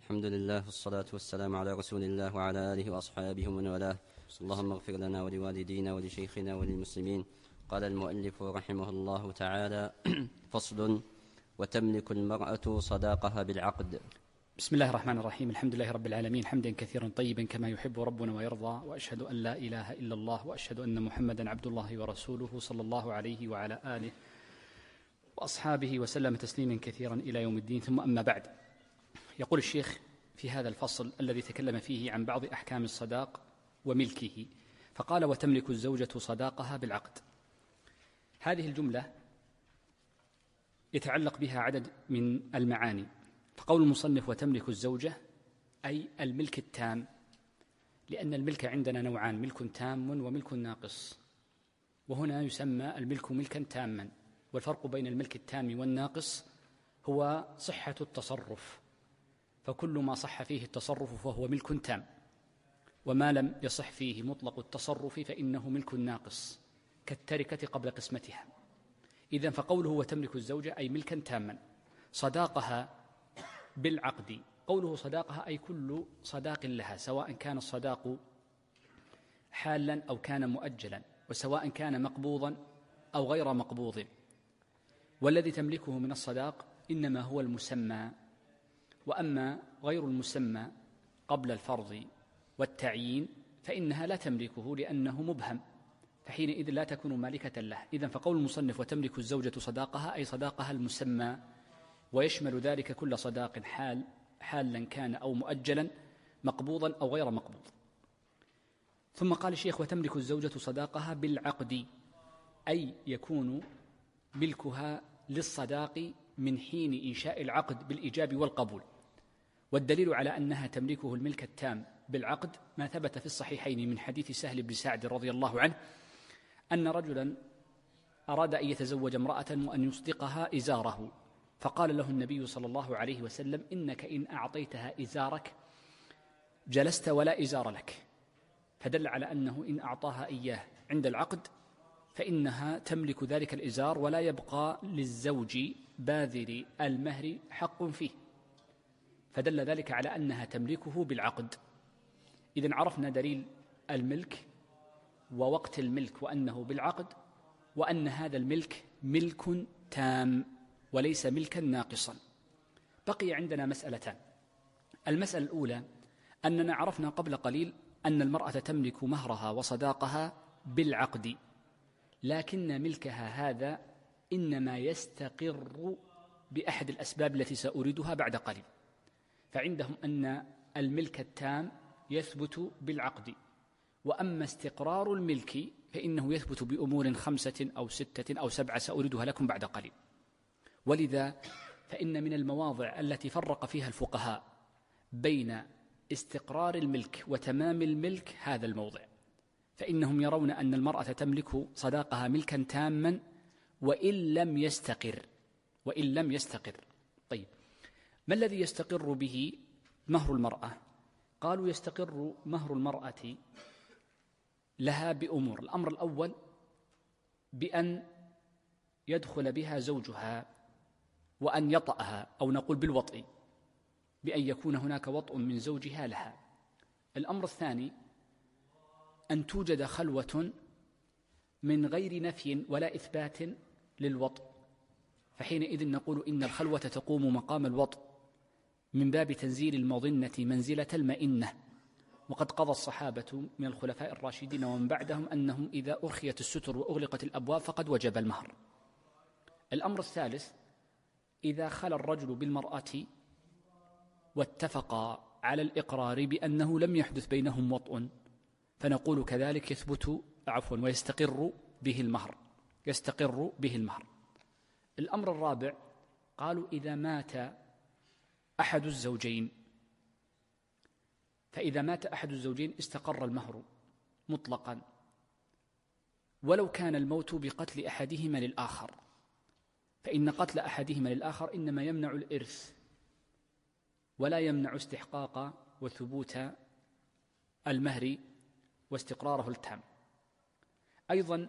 الحمد لله والصلاة والسلام على رسول الله وعلى آله وأصحابه ومن والاه. اللهم اغفر لنا ولوالدينا ولشيخنا وللمسلمين. قال المؤلف رحمه الله تعالى: فصل: وتملك المرأة صداقها بالعقد. بسم الله الرحمن الرحيم. الحمد لله رب العالمين، حمدا كثيرا طيبا كما يحب ربنا ويرضى، وأشهد أن لا إله إلا الله، وأشهد أن محمدا عبد الله ورسوله صلى الله عليه وعلى آله وأصحابه وسلم تسليما كثيرا إلى يوم الدين. ثم أما بعد، يقول الشيخ في هذا الفصل الذي تكلم فيه عن بعض أحكام الصداق وملكه، فقال: وتملك الزوجة صداقها بالعقد. هذه الجملة يتعلق بها عدد من المعاني. فقول المصنف وتملك الزوجة أي الملك التام، لأن الملك عندنا نوعان: ملك تام وملك ناقص، وهنا يسمى الملك ملكا تاما. والفرق بين الملك التام والناقص هو صحة التصرف، فكل ما صح فيه التصرف فهو ملك تام، وما لم يصح فيه مطلق التصرف فإنه ملك ناقص، كالتركة قبل قسمتها. إذن فقوله وتملك الزوجة أي ملكا تاما. صداقها بالعقد، قوله صداقها أي كل صداق لها، سواء كان الصداق حالا أو كان مؤجلا، وسواء كان مقبوضا أو غير مقبوض. والذي تملكه من الصداق إنما هو المسمى، وأما غير المسمى قبل الفرض والتعيين فإنها لا تملكه لأنه مبهم، فحينئذ لا تكون مالكة له. إذن فقول المصنف وتملك الزوجة صداقها أي صداقها المسمى، ويشمل ذلك كل صداق حالا كان أو مؤجلا، مقبوضا أو غير مقبوض. ثم قال الشيخ: وتملك الزوجة صداقها بالعقد، أي يكون ملكها للصداق من حين إنشاء العقد بالإيجاب والقبول. والدليل على أنها تملكه الملك التام بالعقد ما ثبت في الصحيحين من حديث سهل بن سعد رضي الله عنه أن رجلا أراد أن يتزوج امرأة وأن يصدقها إزاره، فقال له النبي صلى الله عليه وسلم: إنك إن أعطيتها إزارك جلست ولا إزار لك. فدل على أنه إن أعطاها إياه عند العقد فإنها تملك ذلك الإزار، ولا يبقى للزوج باذل المهر حق فيه، فدل ذلك على أنها تملكه بالعقد. إذن عرفنا دليل الملك ووقت الملك وأنه بالعقد، وأن هذا الملك ملك تام وليس ملكا ناقصا. بقي عندنا مسألتان. المسألة الأولى أننا عرفنا قبل قليل أن المرأة تملك مهرها وصداقها بالعقد، لكن ملكها هذا إنما يستقر بأحد الأسباب التي سأريدها بعد قليل. فعندهم أن الملك التام يثبت بالعقد، وأما استقرار الملك فإنه يثبت بأمور 5 أو 6 أو 7 سأريدها لكم بعد قليل. ولذا فإن من المواضع التي فرق فيها الفقهاء بين استقرار الملك وتمام الملك هذا الموضع، فإنهم يرون أن المرأة تملك صداقها ملكا تاما وإن لم يستقر. طيب، ما الذي يستقر به مهر المرأة؟ قالوا: يستقر مهر المرأة لها بأمور. الأمر الأول بأن يدخل بها زوجها وأن يطأها، أو نقول بالوطء، بأن يكون هناك وطء من زوجها لها. الأمر الثاني أن توجد خلوة من غير نفي ولا إثبات للوطء، فحينئذ نقول إن الخلوة تقوم مقام الوطء من باب تنزيل المظنة منزلة المئنة. وقد قضى الصحابة من الخلفاء الراشدين ومن بعدهم أنهم إذا أرخيت الستر وأغلقت الأبواب فقد وجب المهر. الأمر الثالث إذا خلى الرجل بالمرأة واتفقا على الإقرار بأنه لم يحدث بينهم وطء، فنقول كذلك ويستقر به المهر. الأمر الرابع قالوا: إذا مات أحد الزوجين، فإذا مات أحد الزوجين استقر المهر مطلقا، ولو كان الموت بقتل أحدهما للآخر، فإن قتل أحدهما للآخر إنما يمنع الإرث ولا يمنع استحقاق وثبوت المهر واستقراره التام. أيضا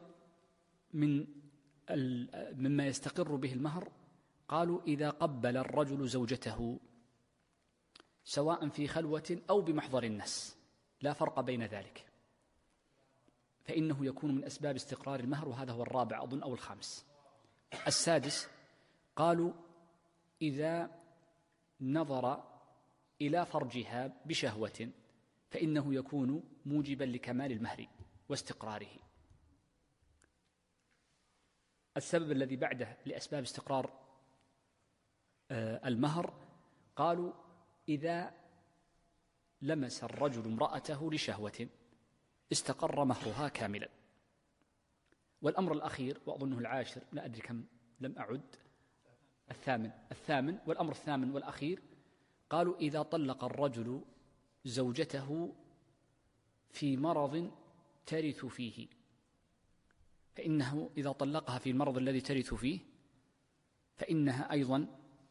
مما يستقر به المهر قالوا: إذا قبل الرجل زوجته سواء في خلوة أو بمحضر الناس، لا فرق بين ذلك، فإنه يكون من أسباب استقرار المهر، وهذا هو الرابع أظن أو الخامس. السادس قالوا إذا نظر إلى فرجها بشهوة فإنه يكون موجبا لكمال المهر واستقراره. السبب الذي بعده لأسباب استقرار المهر قالوا إذا لمس الرجل امرأته لشهوة استقر مهرها كاملا. والأمر الأخير وأظنه العاشر، لا أدري كم لم أعد، الثامن والأمر الثامن والأخير قالوا إذا طلق الرجل زوجته في مرض ترث فيه، فإنه إذا طلقها في المرض الذي ترث فيه فإنها أيضا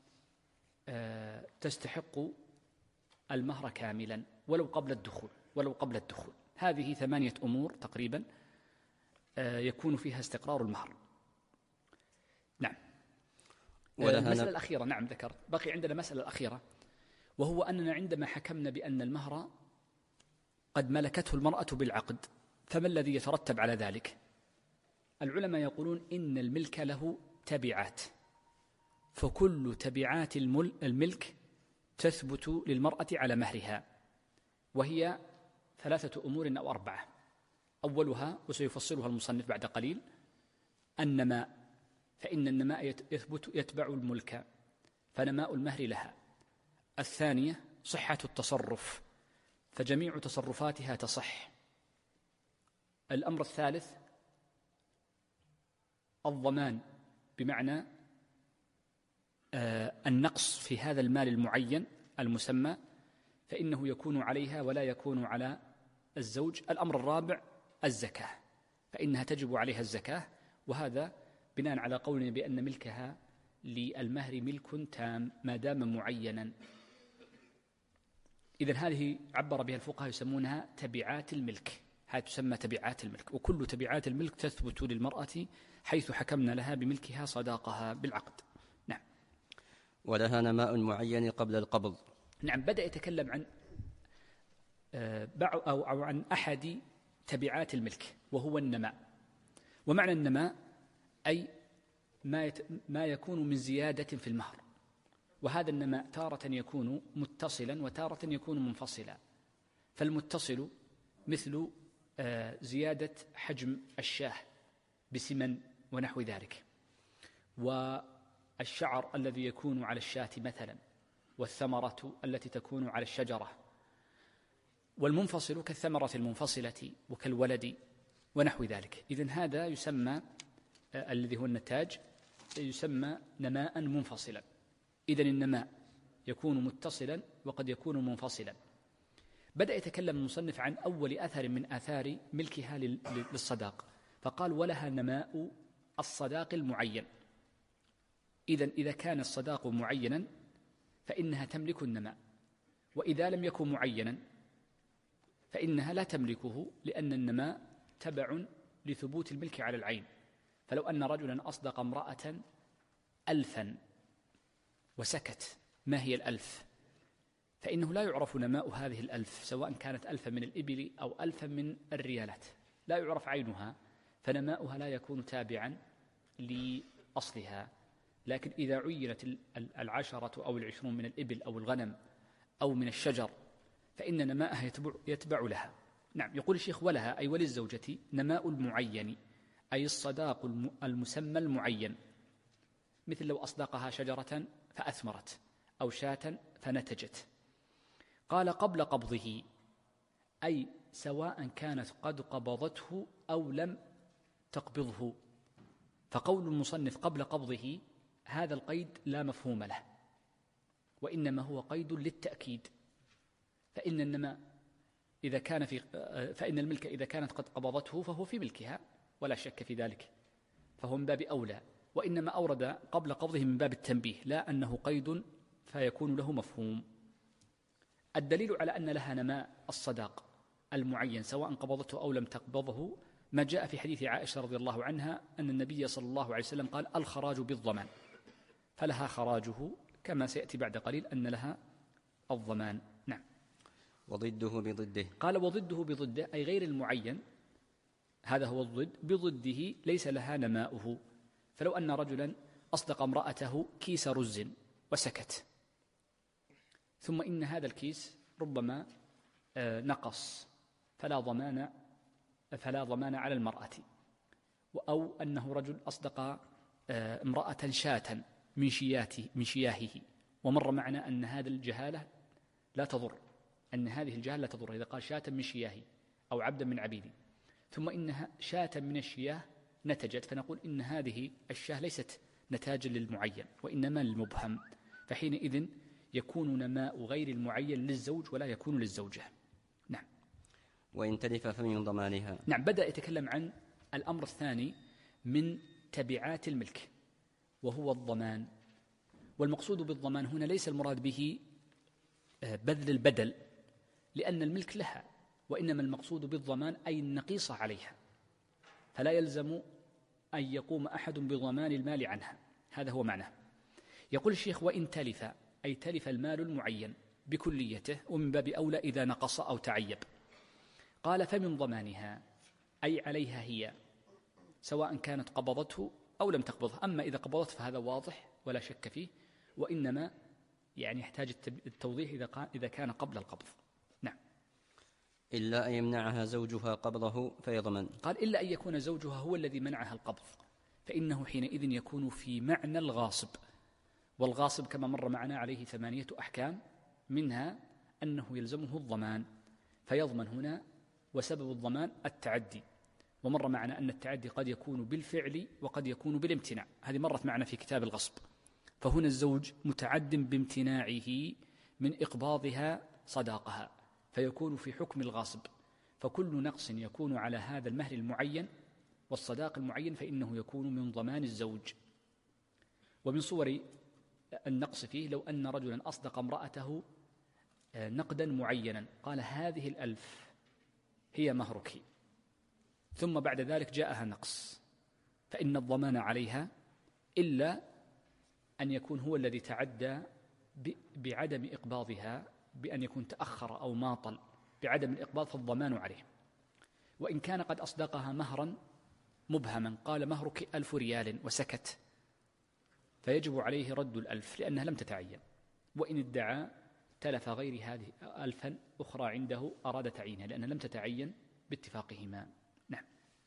تستحق المهر كاملا ولو قبل الدخول. هذه 8 أمور تقريبا يكون فيها استقرار المهر. نعم. المسألة الأخيرة، نعم ذكرت، بقي عندنا مسألة الأخيرة، وهو أننا عندما حكمنا بأن المهر قد ملكته المرأة بالعقد، فما الذي يترتب على ذلك؟ العلماء يقولون إن الملك له تبعات، فكل تبعات الملك تثبت للمرأة على مهرها، وهي 3 أمور أو 4. أولها وسيفصلها المصنف بعد قليل النماء، فإن النماء يتبع الملك، فنماء المهر لها. الثانية صحة التصرف، فجميع تصرفاتها تصح. الأمر الثالث الضمان، بمعنى النقص في هذا المال المعين المسمى فإنه يكون عليها ولا يكون على الزوج. الأمر الرابع الزكاة، فإنها تجب عليها الزكاة، وهذا بناء على قولنا بأن ملكها للمهر ملك تام ما دام معينا. إذن هذه عبر بها الفقهاء يسمونها تبعات الملك، هذه تسمى تبعات الملك، وكل تبعات الملك تثبت للمرأة حيث حكمنا لها بملكها صداقها بالعقد. نعم. ولها نماء معين قبل القبض. نعم، بدأ يتكلم عن أو عن أحد تبعات الملك وهو النماء. ومعنى النماء أي ما يكون من زيادة في المهر، وهذا النماء تارة يكون متصلا وتارة يكون منفصلا. فالمتصل مثل زيادة حجم الشاه بسمن ونحو ذلك، والشعر الذي يكون على الشاة مثلا، والثمرة التي تكون على الشجرة. والمنفصل كالثمرة المنفصلة وكالولد ونحو ذلك. إذن هذا يسمى الذي هو النتاج يسمى نماء منفصلا. إذن النماء يكون متصلا وقد يكون منفصلا. بدأ يتكلم المصنف عن أول أثر من آثار ملكها للصداق، فقال ولها نماء الصداق المعين. إذن إذا كان الصداق معينا فإنها تملك النماء، وإذا لم يكن معينا فإنها لا تملكه، لأن النماء تبع لثبوت الملك على العين. فلو أن رجلا أصدق امرأة 1000 وسكت، ما هي 1000؟ فإنه لا يعرف نماء هذه 1000، سواء كانت 1000 من الإبل أو 1000 من الريالات، لا يعرف عينها، فنماؤها لا يكون تابعا لأصلها. لكن إذا عينت 10 أو 20 من الإبل أو الغنم أو من الشجر فإن نماءها يتبع لها. نعم. يقول الشيخ ولها أي وللزوجة نماء المعين، أي الصداق المسمى المعين، مثل لو أصدقها شجرة فأثمرت أو شاة فنتجت. قال قبل قبضه، أي سواء كانت قد قبضته أو لم تقبضه. فقول المصنف قبل قبضه هذا القيد لا مفهوم له، وإنما هو قيد للتأكيد. فإن الملك إذا كانت قد قبضته فهو في ملكها ولا شك في ذلك، فهو من باب أولى، وإنما أورد قبل قبضه من باب التنبيه، لا أنه قيد فيكون له مفهوم. الدليل على أن لها نماء الصداق المعين سواء قبضته أو لم تقبضه ما جاء في حديث عائشة رضي الله عنها أن النبي صلى الله عليه وسلم قال الخراج بالضمان، فلها خراجه، كما سيأتي بعد قليل أن لها الضمان. وضده بضده. قال وضده بضده أي غير المعين، هذا هو الضد، بضده ليس لها نماؤه. فلو أن رجلا أصدق امرأته كيس رز وسكت، ثم إن هذا الكيس ربما نقص فلا ضمان على المرأة، أو أنه رجل أصدق امرأة شاة من شياهه، ومر معنا أن هذه الجهالة لا تضر، أن هذه الجهالة لا تضر إذا قال شاة من شياهي أو عبدا من عبيدي، ثم إنها شاة من الشياه نتجت، فنقول إن هذه الشاه ليست نتاجا للمعين وإنما للمبهم، فحينئذ يكون نماء غير المعين للزوج ولا يكون للزوجة. نعم. وإن تلف فمن ضمانها. نعم، بدأ يتكلم عن الأمر الثاني من تبعات الملك وهو الضمان. والمقصود بالضمان هنا ليس المراد به بذل البدل لأن الملك لها، وإنما المقصود بالضمان أي النقيصة عليها، فلا يلزم أن يقوم أحد بضمان المال عنها، هذا هو معناه. يقول الشيخ وإن تلف أي تلف المال المعين بكليته، ومن باب أولى إذا نقص أو تعيب. قال فمن ضمانها أي عليها هي، سواء كانت قبضته أو لم تقبضه. أما إذا قبضت فهذا واضح ولا شك فيه، وإنما يعني يحتاج التوضيح إذا كان قبل القبض. نعم. إلا أن يمنعها زوجها قبضه فيضمن. قال إلا أن يكون زوجها هو الذي منعها القبض، فإنه حينئذ يكون في معنى الغاصب. والغاصب كما مر معنا عليه 8 أحكام، منها أنه يلزمه الضمان، فيضمن هنا. وسبب الضمان التعدي، ومر معنا أن التعدي قد يكون بالفعل وقد يكون بالامتناع، هذه مرت معنا في كتاب الغصب. فهنا الزوج متعد بامتناعه من إقباضها صداقها، فيكون في حكم الغاصب. فكل نقص يكون على هذا المهر المعين والصداق المعين فإنه يكون من ضمان الزوج. ومن صور النقص فيه لو أن رجلا أصدق امرأته نقدا معينا، قال هذه 1000 هي مهرك، ثم بعد ذلك جاءها نقص، فإن الضمان عليها إلا أن يكون هو الذي تعدى بعدم إقباضها، بأن يكون تأخر أو ماطل بعدم الإقباض، فالضمان عليه. وإن كان قد أصدقها مهرا مبهما، قال مهرك 1000 ريال وسكت، فيجب عليه رد 1000 لأنها لم تتعين. وإن ادعى تلف غير هذه 1000 أخرى عنده أراد تعيينها لأنها لم تتعين باتفاقهما. نعم.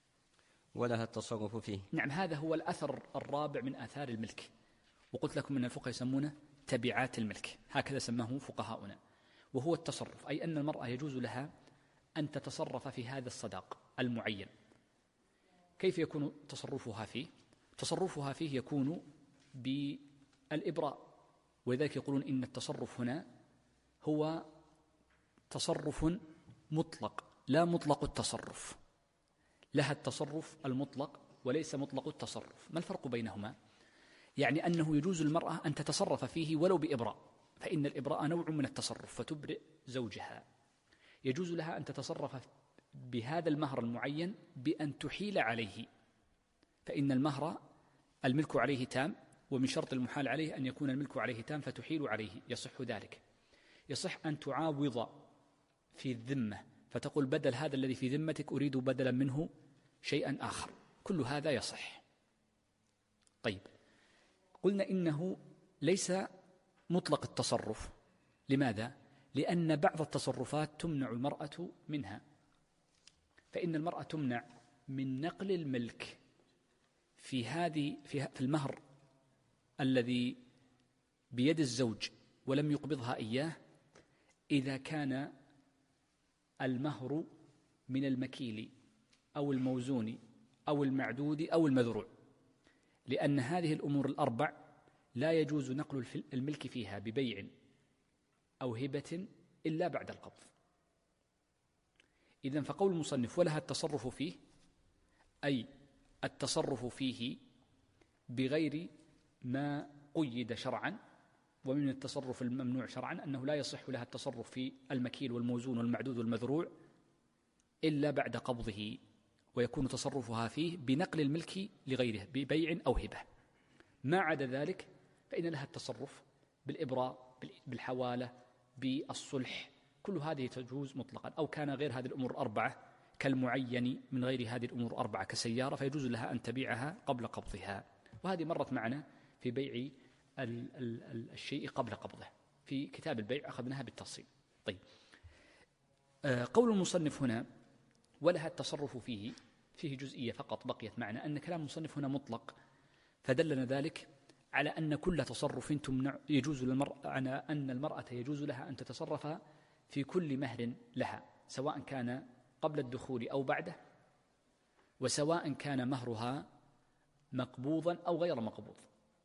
ولها التصرف فيه. نعم، هذا هو الأثر الرابع من آثار الملك، وقلت لكم أن الفقهاء يسمونه تبعات الملك، هكذا سماه فقهاؤنا، وهو التصرف، أي أن المرأة يجوز لها أن تتصرف في هذا الصداق المعين. كيف يكون تصرفها فيه؟ تصرفها فيه يكون بالإبراء، ولذلك يقولون إن التصرف هنا هو تصرف مطلق لا مطلق التصرف، لها التصرف المطلق وليس مطلق التصرف. ما الفرق بينهما؟ يعني أنه يجوز المرأة أن تتصرف فيه ولو بإبراء، فإن الإبراء نوع من التصرف فتبرئ زوجها. يجوز لها أن تتصرف بهذا المهر المعين بأن تحيل عليه، فإن المهر الملك عليه تام، ومن شرط المحال عليه أن يكون الملك عليه تام فتحيل عليه، يصح ذلك. يصح أن تعاوض في الذمة، فتقول بدل هذا الذي في ذمتك أريد بدلا منه شيئا آخر، كل هذا يصح. طيب، قلنا إنه ليس مطلق التصرف. لماذا؟ لأن بعض التصرفات تمنع المرأة منها، فإن المرأة تمنع من نقل الملك في المهر الذي بيد الزوج ولم يقبضها إياه، إذا كان المهر من المكيل أو الموزون أو المعدود أو المذروع، لأن هذه الأمور الأربع لا يجوز نقل الملك فيها ببيع أو هبة إلا بعد القبض. إذن فقول المصنف ولها التصرف فيه، أي التصرف فيه بغير ما قيد شرعا. ومن التصرف الممنوع شرعا أنه لا يصح لها التصرف في المكيل والموزون والمعدود والمذروع إلا بعد قبضه، ويكون تصرفها فيه بنقل الملك لغيره ببيع أو هبة. ما عدا ذلك فإن لها التصرف بالإبراء، بالحوالة، بالصلح، كل هذه تجوز مطلقا. أو كان غير هذه الأمور الأربعة كالمعين من غير هذه الأمور الأربعة كسيارة، فيجوز لها أن تبيعها قبل قبضها. وهذه مرت معنا في بيع الشيء قبل قبضه في كتاب البيع، أخذناها بالتفصيل. طيب، قول المصنف هنا ولها التصرف فيه جزئية فقط بقيت معنا، أن كلام المصنف هنا مطلق، فدلنا ذلك على أن كل تصرف يجوز للمرأة، على أن المرأة يجوز لها أن تتصرف في كل مهر لها، سواء كان قبل الدخول أو بعده، وسواء كان مهرها مقبوضا أو غير مقبوض.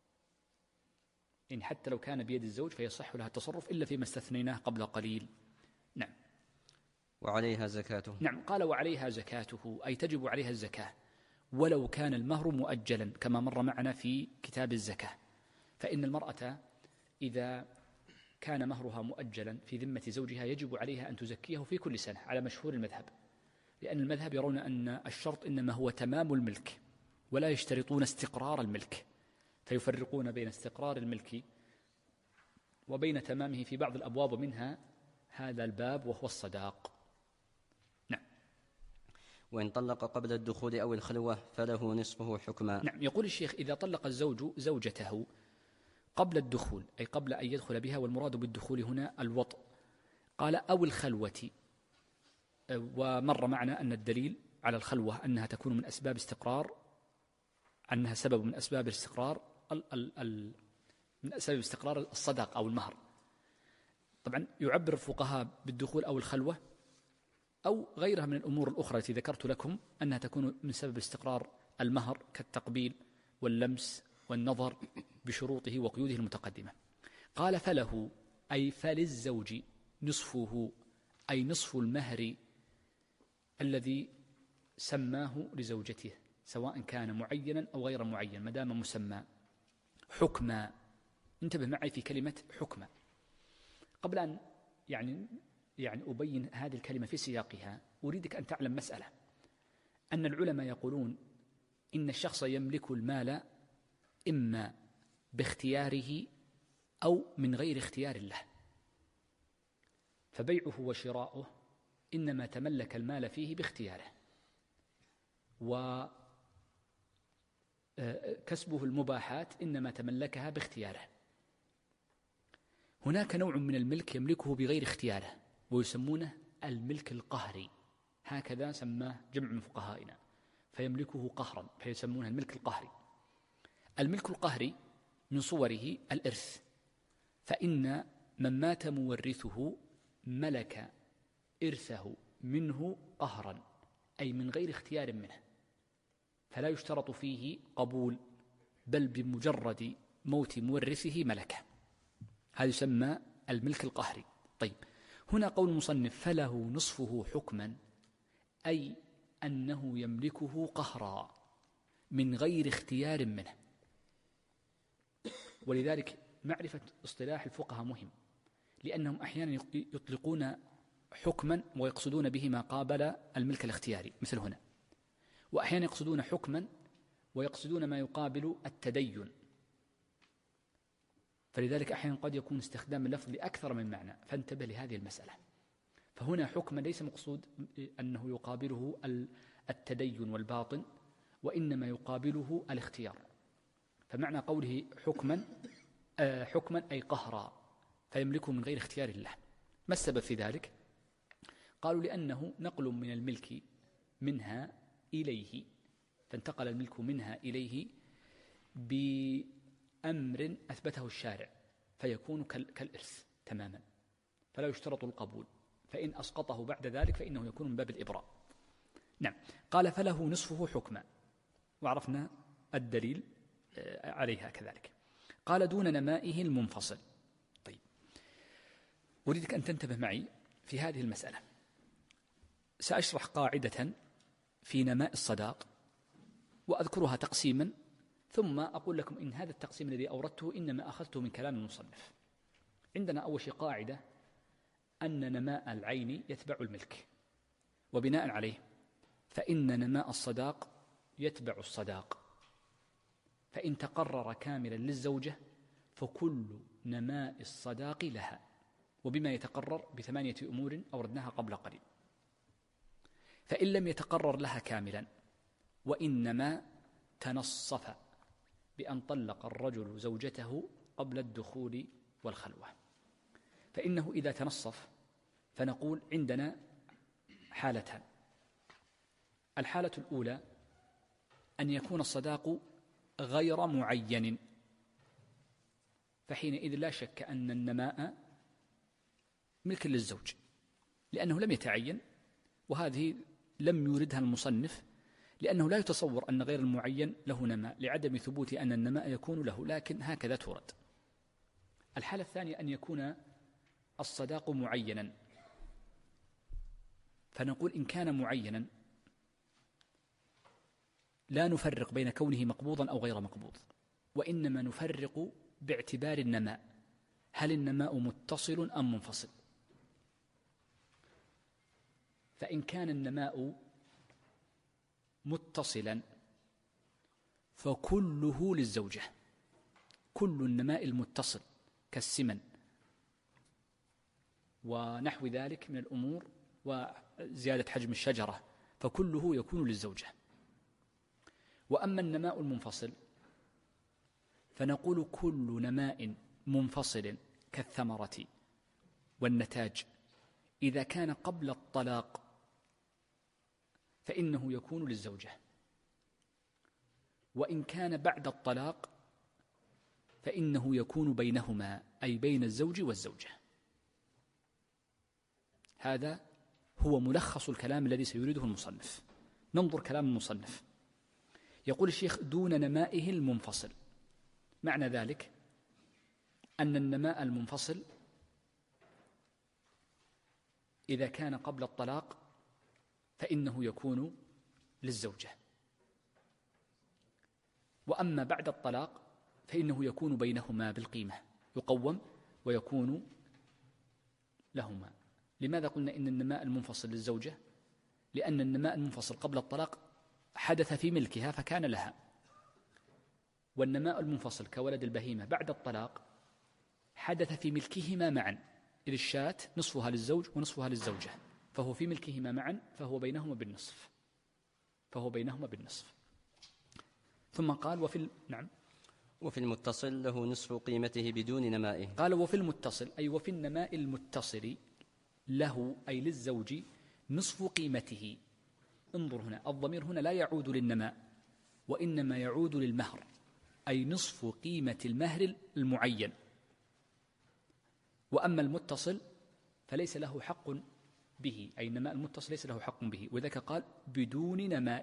يعني حتى لو كان بيد الزوج فيصح لها التصرف إلا فيما استثنيناه قبل قليل. نعم. وعليها زكاته. نعم، قال وعليها زكاته، أي تجب عليها الزكاة ولو كان المهر مؤجلا، كما مر معنا في كتاب الزكاة. فإن المرأة إذا كان مهرها مؤجلا في ذمة زوجها يجب عليها أن تزكيه في كل سنة على مشهور المذهب، لأن المذهب يرون أن الشرط إنما هو تمام الملك، ولا يشترطون استقرار الملك، فيفرقون بين استقرار الملك وبين تمامه في بعض الأبواب، منها هذا الباب وهو الصداق. نعم. وإن طلق قبل الدخول أو الخلوة فله نصفه حكما. نعم، يقول الشيخ إذا طلق الزوج زوجته قبل الدخول، أي قبل أن يدخل بها، والمراد بالدخول هنا الوطء، قال أو الخلوة، ومر معنا أن الدليل على الخلوة أنها تكون من أسباب استقرار، أنها سبب من أسباب الاستقرار من أسباب استقرار الصداق أو المهر. طبعا يعبر الفقهاء بالدخول أو الخلوة أو غيرها من الأمور الأخرى التي ذكرت لكم أنها تكون من سبب استقرار المهر، كالتقبيل واللمس والنظر بشروطه وقيوده المتقدمة. قال فله، أي فللزوج نصفه، أي نصف المهر الذي سماه لزوجته، سواء كان معينا أو غير معين، ما دام مسمى. حكما، انتبه معي في كلمة حكما. قبل أن يعني أبين هذه الكلمة في سياقها، أريدك أن تعلم مسألة، أن العلماء يقولون إن الشخص يملك المال إما باختياره أو من غير اختيار له، فبيعه وشراؤه إنما تملك المال فيه باختياره، وكسبه المباحات إنما تملكها باختياره. هناك نوع من الملك يملكه بغير اختياره ويسمونه الملك القهري، هكذا سماه جمع من فقهائنا، فيملكه قهرا فيسمونه الملك القهري. الملك القهري من صوره الإرث، فإن من مات مورثه ملك إرثه منه قهرا، أي من غير اختيار منه، فلا يشترط فيه قبول، بل بمجرد موت مورثه ملكه، هذا يسمى الملك القهري. طيب، هنا قول المصنف فله نصفه حكما، أي أنه يملكه قهرا من غير اختيار منه. ولذلك معرفة اصطلاح الفقهاء مهم، لأنهم أحيانا يطلقون حكما ويقصدون به ما قابل الملك الاختياري مثل هنا، وأحيانا يقصدون حكما ويقصدون ما يقابل التدين، فلذلك أحيانا قد يكون استخدام اللفظ لأكثر من معنى، فانتبه لهذه المسألة. فهنا حكما ليس مقصود أنه يقابله التدين والباطن، وإنما يقابله الاختيار. فمعنى قوله حكما أي قهرا، فيملكه من غير اختيار الله. ما السبب في ذلك؟ قالوا لأنه نقل من الملك منها إليه، فانتقل الملك منها إليه بأمر أثبته الشارع، فيكون كالإرث تماما، فلا يشترط القبول، فإن أسقطه بعد ذلك فإنه يكون من باب الإبراء. نعم. قال فله نصفه حكما، وعرفنا الدليل عليها كذلك. قال دون نمائه المنفصل. طيب، أريدك أن تنتبه معي في هذه المسألة. سأشرح قاعدة في نماء الصداق وأذكرها تقسيما، ثم أقول لكم إن هذا التقسيم الذي أوردته إنما أخذته من كلام المصنف. عندنا أول شيء قاعدة أن نماء العين يتبع الملك، وبناء عليه فإن نماء الصداق يتبع الصداق، فإن تقرر كاملا للزوجة فكل نماء الصداق لها، وبما يتقرر ب8 أمور أوردناها قبل قليل. فإن لم يتقرر لها كاملا وإنما تنصف بأن طلق الرجل زوجته قبل الدخول والخلوة، فإنه إذا تنصف فنقول عندنا حالتان. الحالة الأولى أن يكون الصداق غير معين، فحينئذ لا شك أن النماء ملك للزوج لأنه لم يتعين، وهذه لم يوردها المصنف لأنه لا يتصور أن غير المعين له نماء لعدم ثبوت أن النماء يكون له، لكن هكذا تورد. الحالة الثانية أن يكون الصداق معينا، فنقول إن كان معينا لا نفرق بين كونه مقبوضا أو غير مقبوض، وإنما نفرق باعتبار النماء، هل النماء متصل أم منفصل؟ فإن كان النماء متصلا فكله للزوجة، كل النماء المتصل كالسمن ونحو ذلك من الأمور وزيادة حجم الشجرة فكله يكون للزوجة. وأما النماء المنفصل فنقول كل نماء منفصل كالثمرة والنتاج إذا كان قبل الطلاق فإنه يكون للزوجة، وإن كان بعد الطلاق فإنه يكون بينهما، أي بين الزوج والزوجة. هذا هو ملخص الكلام الذي سيريده المصنف. ننظر كلام المصنف. يقول الشيخ دون نمائه المنفصل، معنى ذلك أن النماء المنفصل إذا كان قبل الطلاق فإنه يكون للزوجة، وأما بعد الطلاق فإنه يكون بينهما بالقيمة، يقوم ويكون لهما. لماذا قلنا إن النماء المنفصل للزوجة؟ لأن النماء المنفصل قبل الطلاق حدث في ملكها فكان لها، والنماء المنفصل كولد البهيمة بعد الطلاق حدث في ملكهما معا، إذ الشاة نصفها للزوج ونصفها للزوجة، فهو في ملكهما معا فهو بينهما بالنصف. ثم قال وفي المتصل له نصف قيمته بدون نمائه. قال وفي المتصل أي وفي النماء المتصل له أي للزوج نصف قيمته. انظر هنا، الضمير هنا لا يعود للنماء وإنما يعود للمهر، أي نصف قيمة المهر المعين. وأما المتصل فليس له حق به، أي النماء المتصل ليس له حق به، وذلك قال بدون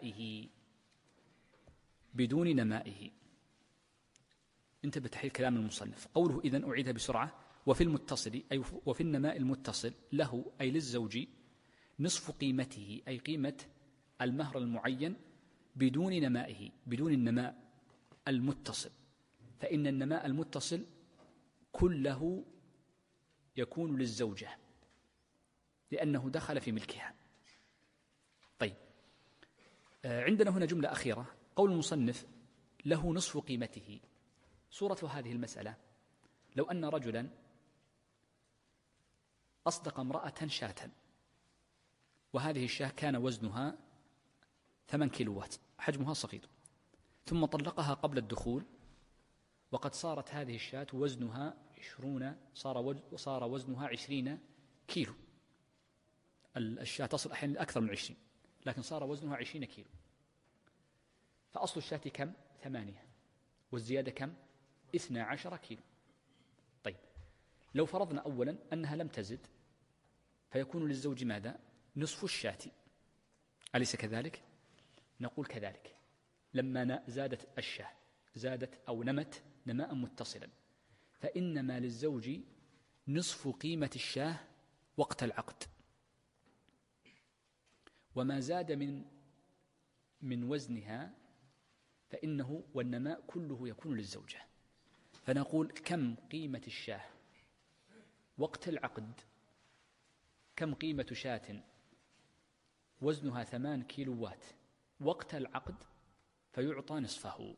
نمائه. انتبه تحليل كلام المصنف. قوله إذن أعيدها بسرعة، وفي المتصل أي وفي النماء المتصل له أي للزوج نصف قيمته، أي قيمة المهر المعين بدون نمائه، بدون النماء المتصل، فإن النماء المتصل كله يكون للزوجة لأنه دخل في ملكها. طيب، عندنا هنا جملة أخيرة، قول المصنف له نصف قيمته. صورة هذه المسألة لو أن رجلا أصدق امرأة شاة، وهذه الشاة كان وزنها 8 كيلوات، حجمها صغير، ثم طلقها قبل الدخول، وقد صارت هذه الشاة وزنها 20، صار وزنها 20 كيلو. الشاة تصل أحيانا أكثر من 20، لكن صار وزنها 20 كيلو. فأصل الشاة كم؟ 8، والزيادة كم؟ 12 كيلو. طيب، لو فرضنا أولا أنها لم تزد فيكون للزوج ماذا؟ نصف الشاة، أليس كذلك؟ نقول كذلك. لما زادت الشاة، زادت أو نمت نماء متصلا، فإنما للزوج نصف قيمة الشاة وقت العقد، وما زاد من وزنها فإنه والنماء كله يكون للزوجة. فنقول كم قيمة الشاة وقت العقد، كم قيمة شاة وزنها 8 كيلوات وقت العقد، فيعطى نصفه.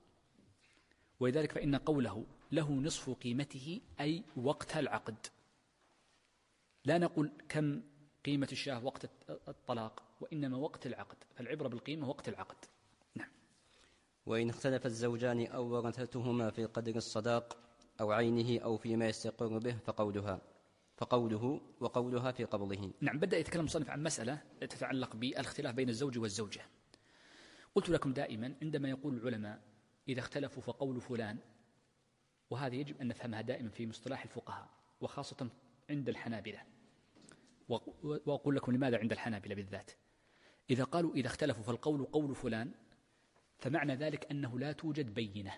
ولذلك فإن قوله له نصف قيمته أي وقت العقد، لا نقول كم قيمة الشاة وقت الطلاق، وإنما وقت العقد، فالعبرة بالقيمة وقت العقد. نعم. وإن اختلف الزوجان أو ورثتهما في قدر الصداق أو عينه أو فيما يستقر به فقوله وقولها في قبضه. نعم. بدأ يتكلم المصنف عن مسألة تتعلق بالاختلاف بين الزوج والزوجة. قلت لكم دائما عندما يقول العلماء إذا اختلفوا فقول فلان، وهذه يجب أن نفهمها دائما في مصطلح الفقهاء وخاصة عند الحنابلة، وأقول لكم لماذا عند الحنابلة بالذات. إذا قالوا إذا اختلفوا فالقول قول فلان، فمعنى ذلك أنه لا توجد بينة،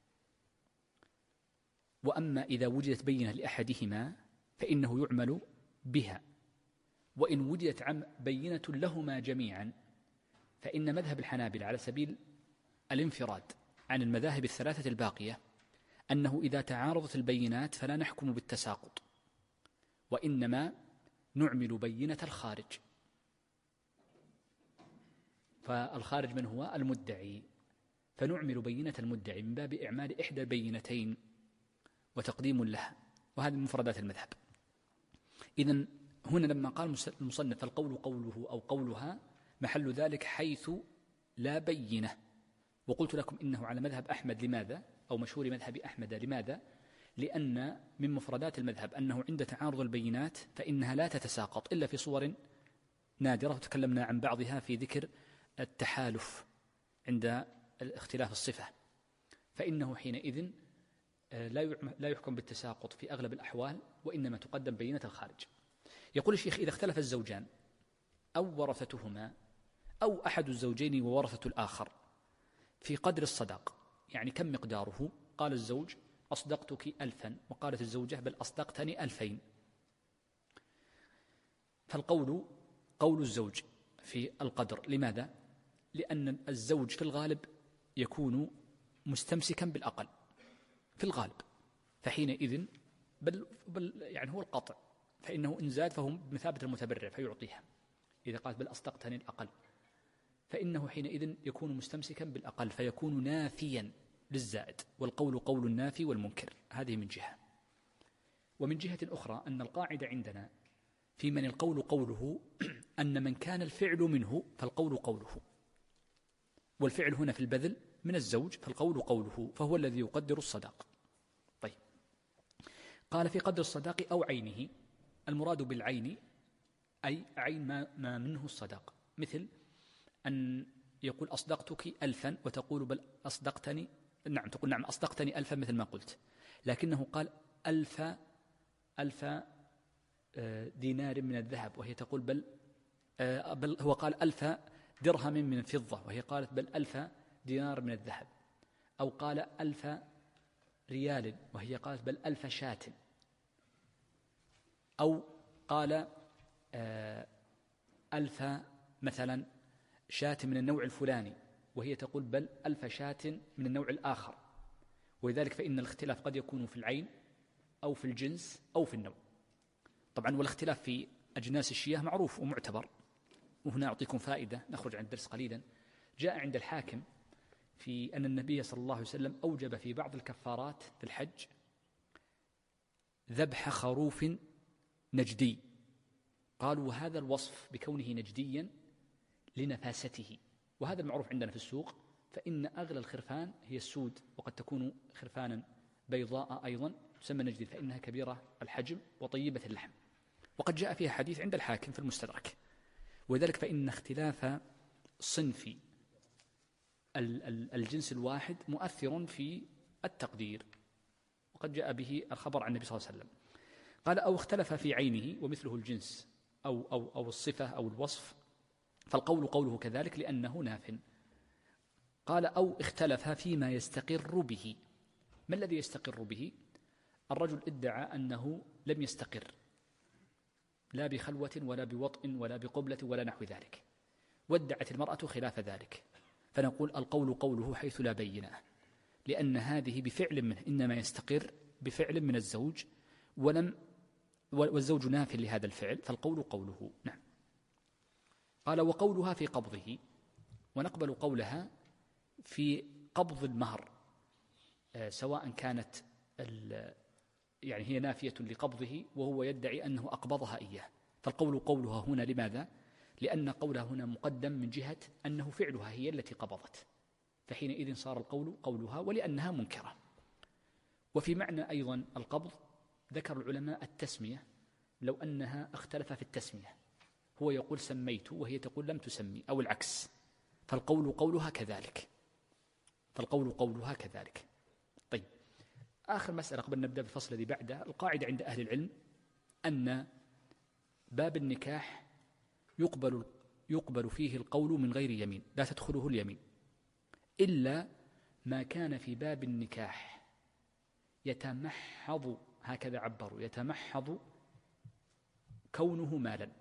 وأما إذا وجدت بينة لأحدهما فإنه يعمل بها، وإن وجدت بينة لهما جميعا فإن مذهب الحنابلة على سبيل الانفراد عن المذاهب الثلاثة الباقية أنه إذا تعارضت البينات فلا نحكم بالتساقط، وإنما نعمل بينة الخارج. فالخارج من هو؟ المدعي، فنعمل بينة المدعي من باب إعمال إحدى البينتين وتقديم لها، وهذه من مفردات المذهب. إذن هنا لما قال المصنف القول قوله أو قولها، محل ذلك حيث لا بينة. وقلت لكم إنه على مذهب أحمد. لماذا؟ أو مشهور مذهب أحمد. لماذا؟ لأن من مفردات المذهب أنه عند تعارض البينات فإنها لا تتساقط إلا في صور نادرة، وتكلمنا عن بعضها في ذكر التحالف عند اختلاف الصفة، فإنه حينئذ لا يحكم بالتساقط في أغلب الأحوال، وإنما تقدم بينة الخارج. يقول الشيخ إذا اختلف الزوجان أو ورثتهما أو أحد الزوجين وورثة الآخر في قدر الصداق، يعني كم مقداره، قال الزوج أصدقتك 1000 وقالت الزوجة بل أصدقتني 2000، فالقول قول الزوج في القدر. لماذا؟ لأن الزوج في الغالب يكون مستمسكا بالأقل في الغالب، فحينئذ بل يعني هو القطع، فإنه إن زاد فهو بمثابة المتبرع فيعطيها. إذا قالت بل أصدقتني الأقل فإنه حينئذ يكون مستمسكا بالأقل فيكون نافيا للزائد، والقول قول النافي والمنكر. هذه من جهة. ومن جهة أخرى أن القاعدة عندنا في من القول قوله أن من كان الفعل منه فالقول قوله، والفعل هنا في البذل من الزوج فالقول قوله، فهو الذي يقدر الصداق. طيب، قال في قدر الصداق أو عينه. المراد بالعين أي عين ما منه الصداق، مثل أن يقول أصدقتك 1000 وتقول بل أصدقتني، نعم تقول نعم أصدقتني 1000 مثل ما قلت، لكنه قال 1000 دينار من الذهب، وهي تقول بل هو قال 1000 درهم من الفضة، وهي قالت بل 1000 دينار من الذهب، أو قال 1000 ريال وهي قالت بل 1000 شاة، أو قال 1000 مثلا شاة من النوع الفلاني وهي تقول بل 1000 شاة من النوع الآخر. ولذلك فإن الاختلاف قد يكون في العين أو في الجنس أو في النوع. طبعا والاختلاف في أجناس الشياه معروف ومعتبر. وهنا أعطيكم فائدة، نخرج عن الدرس قليلا. جاء عند الحاكم في أن النبي صلى الله عليه وسلم أوجب في بعض الكفارات في الحج ذبح خروف نجدي. قالوا وهذا الوصف بكونه نجديا لنفاسته، وهذا المعروف عندنا في السوق، فإن أغلى الخرفان هي السود، وقد تكون خرفانا بيضاء أيضا تسمى نجدي، فإنها كبيرة الحجم وطيبة اللحم، وقد جاء فيها حديث عند الحاكم في المستدرك. وذلك فإن اختلاف صنف الجنس الواحد مؤثر في التقدير، وقد جاء به الخبر عن النبي صلى الله عليه وسلم. قال أو اختلف في عينه ومثله الجنس أو الصفة أو الوصف، فالقول قوله كذلك لأنه ناف. قال أو اختلف فيما يستقر به. ما الذي يستقر به؟ الرجل ادعى أنه لم يستقر لا بخلوة ولا بوطء ولا بقبلة ولا نحو ذلك، وادعت المرأة خلاف ذلك، فنقول القول قوله حيث لا بينة، لأن هذه بفعل منه، إنما يستقر بفعل من الزوج والزوج ناف لهذا الفعل، فالقول قوله. نعم. قال وقولها في قبضه، ونقبل قولها في قبض المهر، سواء كانت يعني هي نافية لقبضه وهو يدعي أنه أقبضها إياه، فالقول قولها هنا لماذا؟ لأن قولها هنا مقدم من جهة أنه فعلها هي التي قبضت، فحينئذ صار القول قولها ولأنها منكرة. وفي معنى أيضا القبض ذكر العلماء التسمية، لو أنها اختلف في التسمية، هو يقول سميت وهي تقول لم تسمي أو العكس، فالقول قولها كذلك، فالقول قولها كذلك. طيب، آخر مسألة قبل نبدأ بالفصل الذي بعده، القاعدة عند أهل العلم أن باب النكاح يقبل فيه القول من غير يمين، لا تدخله اليمين، إلا ما كان في باب النكاح يتمحض، هكذا عبروا، يتمحض كونه مالا،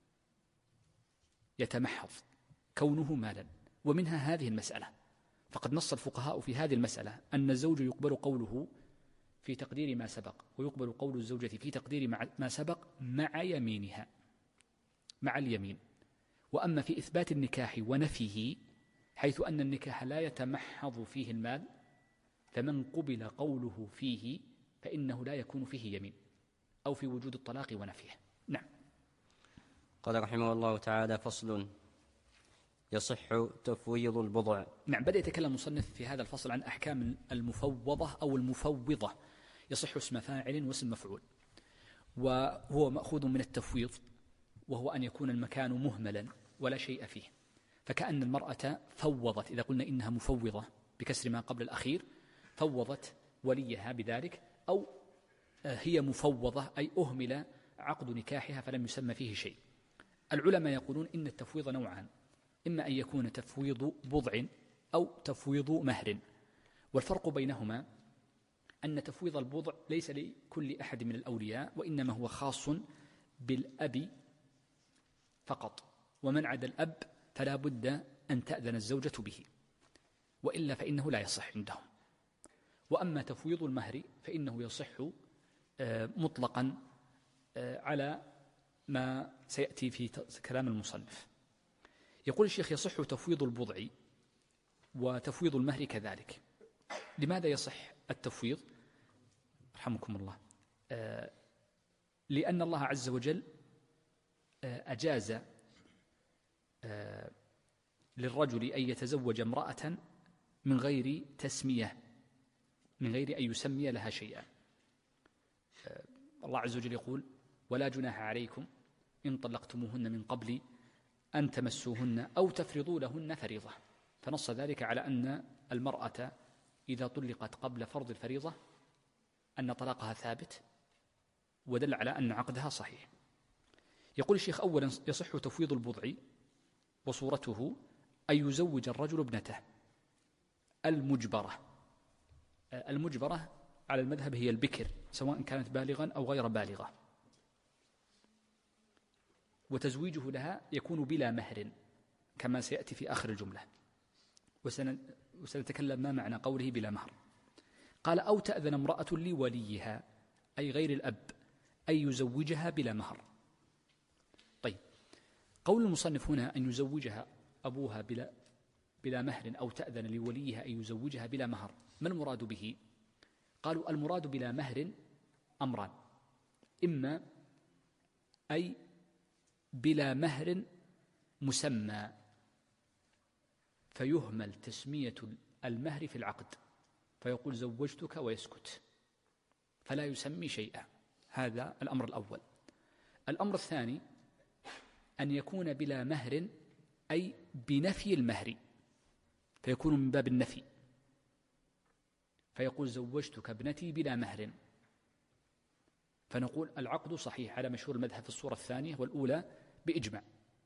يتمحض كونه مالا. ومنها هذه المسألة، فقد نص الفقهاء في هذه المسألة أن الزوج يقبل قوله في تقدير ما سبق، ويقبل قول الزوجة في تقدير ما سبق مع يمينها، مع اليمين. وأما في إثبات النكاح ونفيه، حيث أن النكاح لا يتمحض فيه المال، فمن قبل قوله فيه فإنه لا يكون فيه يمين، أو في وجود الطلاق ونفيه. نعم. قال رحمه الله تعالى: فصل: يصح تفويض البضع. نعم، بدأ يتكلم المصنف في هذا الفصل عن أحكام المفوضة أو المفوضة. يصح اسم فاعل واسم مفعول، وهو مأخوذ من التفويض، وهو أن يكون المكان مهملا ولا شيء فيه، فكأن المرأة فوضت، إذا قلنا إنها مفوضة بكسر ما قبل الأخير، فوضت وليها بذلك، أو هي مفوضة أي أهمل عقد نكاحها فلم يسمى فيه شيء. العلماء يقولون إن التفويض نوعان، إما أن يكون تفويض بضع أو تفويض مهر، والفرق بينهما أن تفويض البضع ليس لكل أحد من الأولياء، وإنما هو خاص بالأب فقط، ومن عدا الأب فلا بد أن تأذن الزوجة به، وإلا فإنه لا يصح عندهم. وأما تفويض المهر فإنه يصح مطلقا على ما سيأتي في كلام المصنف. يقول الشيخ: يصح تفويض البضع وتفويض المهر كذلك. لماذا يصح التفويض؟ رحمكم الله. لأن الله عز وجل أجاز للرجل أن يتزوج امرأة من غير تسمية، من غير أن يسمي لها شيئا. الله عز وجل يقول: ولا جناح عليكم إن طلقتموهن من قبل أن تمسوهن أو تفرضوا لهن فريضة، فنص ذلك على أن المرأة إذا طلقت قبل فرض الفريضة أن طلاقها ثابت، ودل على أن عقدها صحيح. يقول الشيخ: أولا يصح تفويض البضع، وصورته أن يزوج الرجل ابنته المجبرة. المجبرة على المذهب هي البكر، سواء كانت بالغا أو غير بالغة، وتزويجه لها يكون بلا مهر كما سيأتي في آخر الجملة، وسنتكلم ما معنى قوله بلا مهر. قال: أو تأذن امرأة لوليها، أي غير الأب، أي يزوجها بلا مهر. طيب، قول المصنف هنا أن يزوجها أبوها بلا مهر، أو تأذن لوليها أن يزوجها بلا مهر، ما المراد به؟ قالوا: المراد بلا مهر أمران: إما أي بلا مهر مسمى، فيهمل تسمية المهر في العقد، فيقول زوجتك ويسكت، فلا يسمي شيئا. هذا الأمر الأول. الأمر الثاني أن يكون بلا مهر أي بنفي المهر، فيكون من باب النفي، فيقول زوجتك ابنتي بلا مهر، فنقول العقد صحيح على مشهور المذهب في الصورة الثانية والأولى بإجماع.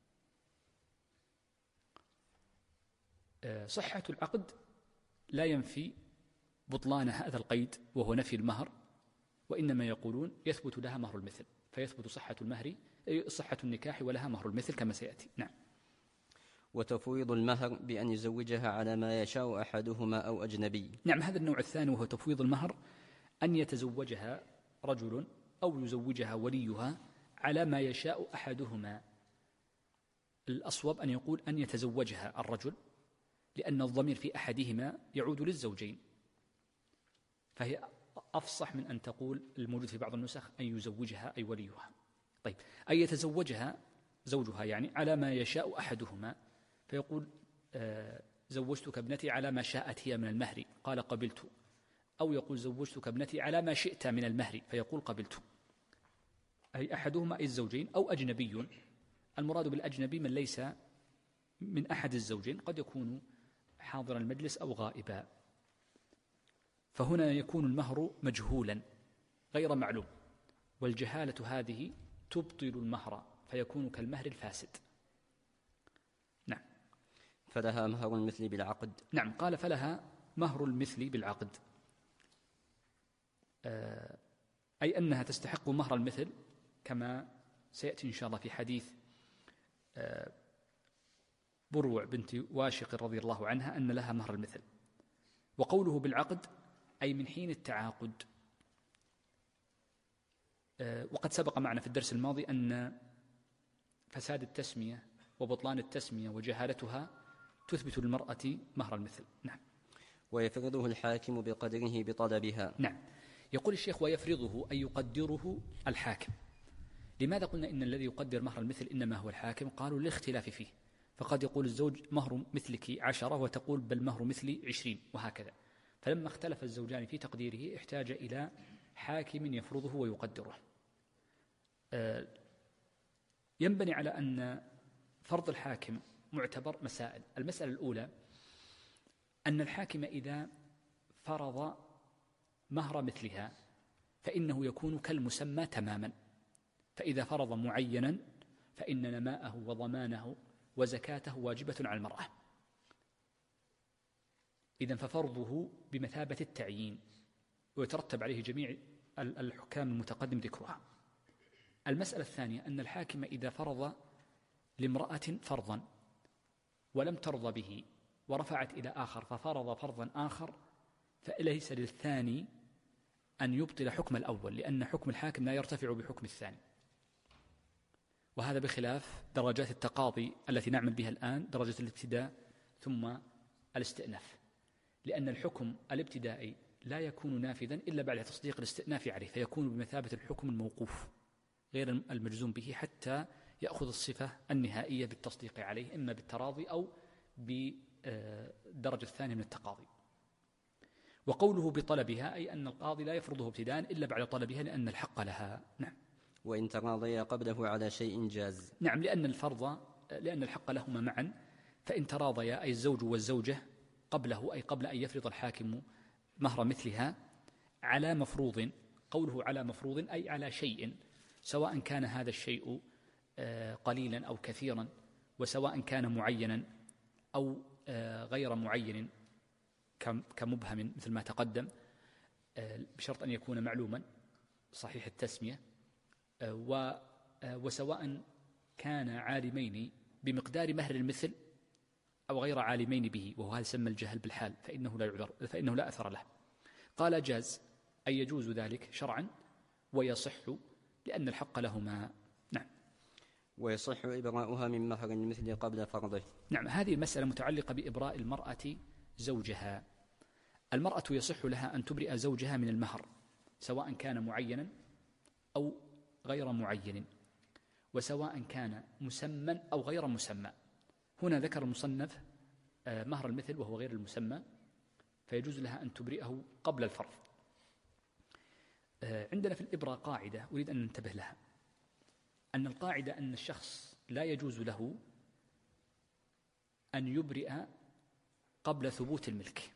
صحة العقد لا ينفي بطلان هذا القيد وهو نفي المهر، وإنما يقولون يثبت لها مهر المثل، فيثبت صحة النكاح ولها مهر المثل كما سيأتي. نعم. وتفويض المهر بأن يزوجها على ما يشاء أحدهما أو أجنبي. نعم، هذا النوع الثاني وهو تفويض المهر، أن يتزوجها رجل أو يزوجها وليها على ما يشاء أحدهما. الأصوب أن يقول أن يتزوجها الرجل، لأن الضمير في أحدهما يعود للزوجين، فهي أفصح من أن تقول الموجود في بعض النسخ أن يزوجها أي وليها. طيب، أن يتزوجها زوجها يعني على ما يشاء أحدهما، فيقول زوجتك ابنتي على ما شاءت هي من المهر، قال قبلت. أو يقول زوجتك ابنتي على ما شئت من المهر، فيقول قبلت. أي أحدهما أي الزوجين، أو أجنبي. المراد بالأجنبي من ليس من أحد الزوجين، قد يكون حاضر المجلس أو غائبا. فهنا يكون المهر مجهولا غير معلوم، والجهالة هذه تبطل المهر فيكون كالمهر الفاسد. نعم. فلها مهر المثل بالعقد. نعم، قال فلها مهر المثل بالعقد، أي أنها تستحق مهر المثل، كما سيأتي إن شاء الله في حديث بروع بنت واشق رضي الله عنها أن لها مهر المثل. وقوله بالعقد أي من حين التعاقد. وقد سبق معنا في الدرس الماضي أن فساد التسمية وبطلان التسمية وجهالتها تثبت للمرأة مهر المثل. نعم. ويفرضه الحاكم بقدره بطلبها. نعم. يقول الشيخ ويفرضه أي يقدره الحاكم. لماذا قلنا إن الذي يقدر مهر المثل إنما هو الحاكم؟ قالوا للاختلاف فيه، فقد يقول الزوج مهر مثلك 10 وتقول بل مهر مثلي 20 وهكذا. فلما اختلف الزوجان في تقديره احتاج إلى حاكم يفرضه ويقدره. ينبني على أن فرض الحاكم معتبر مسائل. المسألة الأولى أن الحاكم إذا فرض مهر مثلها فإنه يكون كالمسمى تماما. فإذا فرض معينا فإن نماءه وضمانه وزكاته واجبة على المرأة. إذن ففرضه بمثابة التعيين، ويترتب عليه جميع الحكام المتقدم ذكرها. المسألة الثانية أن الحاكم إذا فرض لامرأة فرضا ولم ترضى به ورفعت إلى آخر ففرض فرضا آخر، فليس للثاني أن يبطل حكم الأول، لأن حكم الحاكم لا يرتفع بحكم الثاني. وهذا بخلاف درجات التقاضي التي نعمل بها الآن، درجة الابتداء ثم الاستئناف، لأن الحكم الابتدائي لا يكون نافذا إلا بعد تصديق الاستئناف عليه، فيكون بمثابة الحكم الموقوف غير المجزوم به حتى يأخذ الصفة النهائية بالتصديق عليه، إما بالتراضي أو بدرجة الثانية من التقاضي. وقوله بطلبها أي أن القاضي لا يفرضه ابتداء إلا بعد طلبها لأن الحق لها. نعم. وإن تراضيا قبله على شيء جاز. نعم، لأن الحق لهما معا، فإن تراضيا أي الزوج والزوجة قبله أي قبل أن يفرض الحاكم مهر مثلها على مفروض. قوله على مفروض أي على شيء، سواء كان هذا الشيء قليلا أو كثيرا، وسواء كان معينا أو غير معين كمبهم مثل ما تقدم، بشرط أن يكون معلوما صحيح التسمية، وسواء كان عالمين بمقدار مهر المثل أو غير عالمين به، وهو هذا يسمى الجهل بالحال، فإنه لا أثر له. قال جاز أي يجوز ذلك شرعا ويصح لأن الحق لهما. نعم. ويصح إبراؤها من مهر المثل قبل فرضه. نعم، هذه المسألة متعلقة بإبراء المرأة زوجها. المرأة يصح لها أن تبرئ زوجها من المهر سواء كان معينا أو غير معين، وسواء كان مسمى أو غير مسمى. هنا ذكر المصنف مهر المثل وهو غير المسمى، فيجوز لها أن تبرئه قبل الفرض. عندنا في الإبرة قاعدة أريد أن ننتبه لها، أن القاعدة أن الشخص لا يجوز له أن يبرئ قبل ثبوت الملك،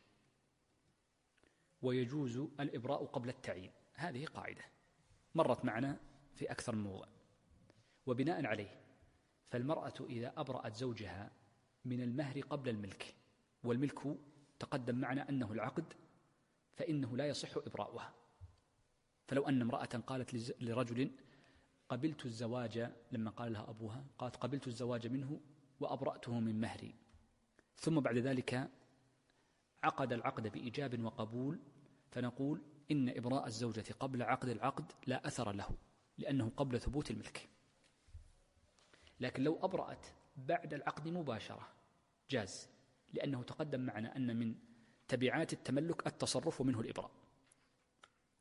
ويجوز الإبراء قبل التعيين. هذه قاعدة مرت معنا في أكثر من موضع. وبناء عليه فالمرأة إذا أبرأت زوجها من المهر قبل الملك، والملك تقدم معنا أنه العقد، فإنه لا يصح إبراؤها. فلو أن امرأة قالت لرجل قبلت الزواج، لما قال لها أبوها قالت قبلت الزواج منه وأبرأته من مهري، ثم بعد ذلك عقد العقد بإيجاب وقبول، فنقول إن إبراء الزوجة قبل عقد العقد لا أثر له لأنه قبل ثبوت الملك. لكن لو أبرأت بعد العقد مباشرة جاز، لأنه تقدم معنا أن من تبعات التملك التصرف منه الإبراء.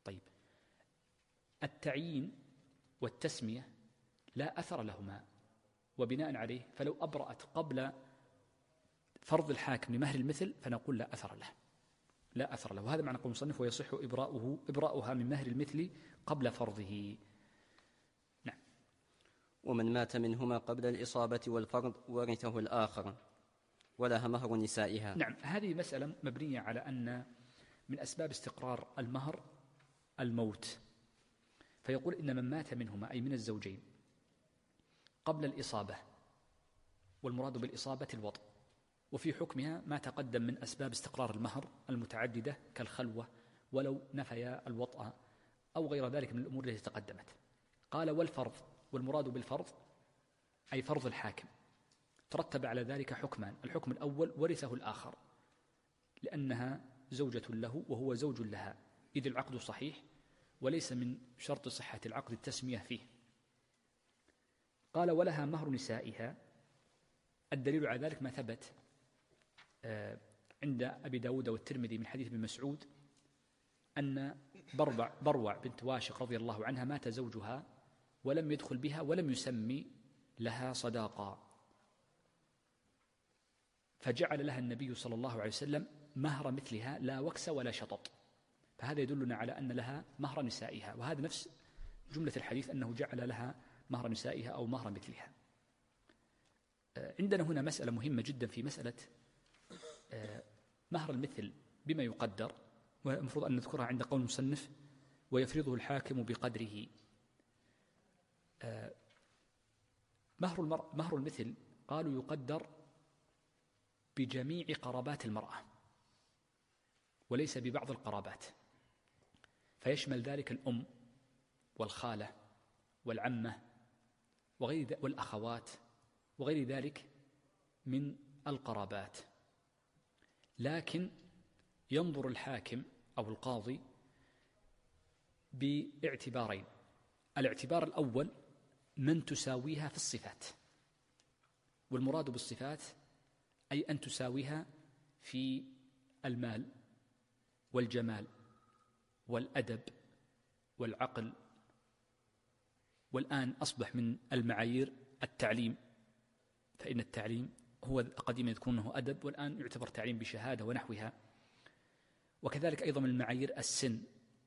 طيب، التعيين والتسمية لا أثر لهما، وبناء عليه فلو أبرأت قبل فرض الحاكم لمهر المثل فنقول لا أثر له، لا أثر له. وهذا معنى قول المصنف ويصح إبراؤها من مهر المثل قبل فرضه. نعم. ومن مات منهما قبل الإصابة والفرض ورثه الآخر ولها مهر نسائها. نعم، هذه مسألة مبنية على أن من أسباب استقرار المهر الموت، فيقول إن من مات منهما أي من الزوجين قبل الإصابة، والمراد بالإصابة الوطء، وفي حكمها ما تقدم من أسباب استقرار المهر المتعددة كالخلوة ولو نفيا الوطأ أو غير ذلك من الأمور التي تقدمت. قال والفرض، والمراد بالفرض أي فرض الحاكم، ترتب على ذلك حكمان. الحكم الأول ورثه الآخر لأنها زوجة له وهو زوج لها، إذ العقد صحيح وليس من شرط صحة العقد التسمية فيه. قال ولها مهر نسائها، الدليل على ذلك ما ثبت عند أبي داود والترمذي من حديث ابن مسعود أن بروع بنت واشق رضي الله عنها مات زوجها ولم يدخل بها ولم يسمي لها صداقا، فجعل لها النبي صلى الله عليه وسلم مهر مثلها لا وكس ولا شطط، فهذا يدلنا على أن لها مهر نسائها، وهذا نفس جملة الحديث أنه جعل لها مهر نسائها أو مهر مثلها. عندنا هنا مسألة مهمة جدا في مسألة مهر المثل بما يقدر، والمفروض أن نذكرها عند قول المصنف ويفرضه الحاكم بقدره. مهر المثل قالوا يقدر بجميع قرابات المرأة وليس ببعض القرابات، فيشمل ذلك الأم والخالة والعمة والأخوات وغير ذلك من القرابات. لكن ينظر الحاكم أو القاضي باعتبارين: الاعتبار الأول من تساويها في الصفات، والمراد بالصفات أي أن تساويها في المال والجمال والأدب والعقل، والآن أصبح من المعايير التعليم، فإن التعليم هو قديما يذكر أنه أدب والآن يعتبر تعليم بشهادة ونحوها. وكذلك أيضا من المعايير السن،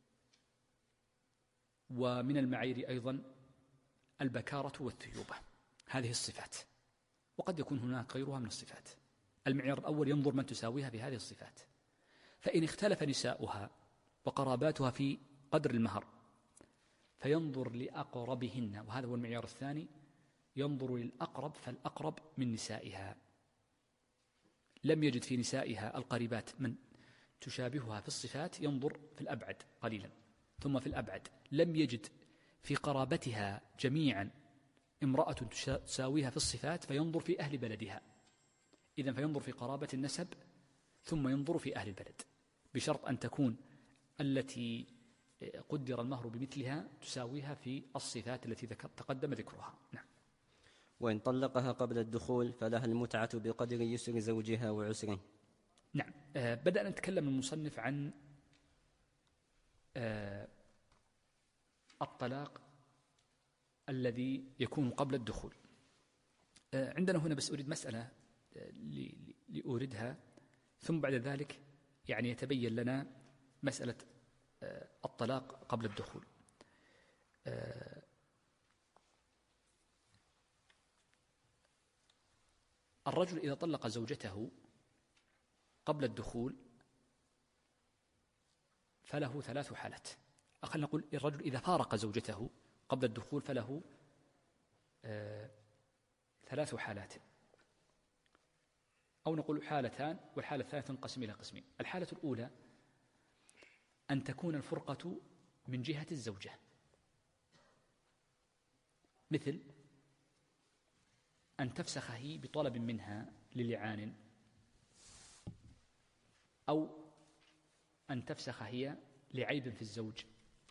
ومن المعايير أيضا البكارة والثيوبة. هذه الصفات، وقد يكون هناك غيرها من الصفات. المعيار الأول ينظر من تساويها في هذه الصفات، فإن اختلف نساؤها وقراباتها في قدر المهر فينظر لأقربهن، وهذا هو المعيار الثاني، ينظر للأقرب فالأقرب من نسائها. لم يجد في نسائها القريبات من تشابهها في الصفات ينظر في الأبعد قليلا ثم في الأبعد. لم يجد في قرابتها جميعا امرأة تساويها في الصفات فينظر في أهل بلدها. إذن فينظر في قرابة النسب ثم ينظر في أهل البلد، بشرط أن تكون التي قدر المهر بمثلها تساويها في الصفات التي تقدم ذكرها. نعم. وإن طلقها قبل الدخول فلها المتعة بقدر يسر زوجها وعسره. نعم. بدأنا نتكلم المصنف عن الطلاق الذي يكون قبل الدخول. عندنا هنا بس أريد مسألة لأوردها، ثم بعد ذلك يعني يتبين لنا مسألة الطلاق قبل الدخول. الرجل إذا طلق زوجته قبل الدخول فله 3 حالات. خلينا نقول الرجل إذا فارق زوجته قبل الدخول فله 3 حالات، أو نقول حالتان، والحالة الثالثة تنقسم إلى قسمين. الحالة الأولى أن تكون الفرقة من جهة الزوجة، مثل أن تفسخ هي بطلب منها للعان، أو أن تفسخ هي لعيب في الزوج،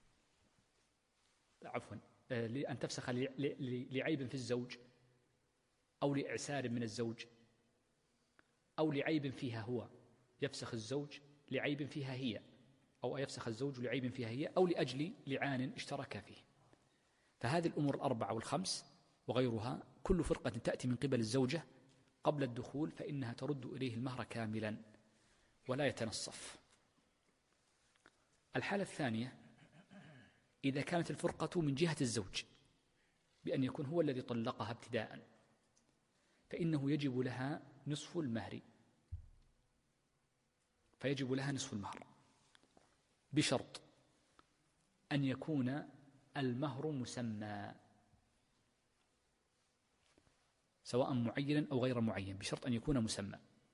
عفوا أن تفسخ لعيب في الزوج، أو لإعسار من الزوج، أو لعيب فيها هو، يفسخ الزوج لعيب فيها هي، أو يفسخ الزوج لعيب فيها هي أو لأجل لعان اشترك فيه. فهذه الأمور الأربعة والخمس وغيرها كل فرقة تأتي من قبل الزوجة قبل الدخول فإنها ترد إليه المهر كاملا ولا يتنصف. الحالة الثانية إذا كانت الفرقة من جهة الزوج بأن يكون هو الذي طلقها ابتداء فإنه يجب لها نصف المهر، فيجب لها نصف المهر بشرط أن يكون المهر مسمى سواء معينا أو غير معين، بشرط أن يكون مسمى.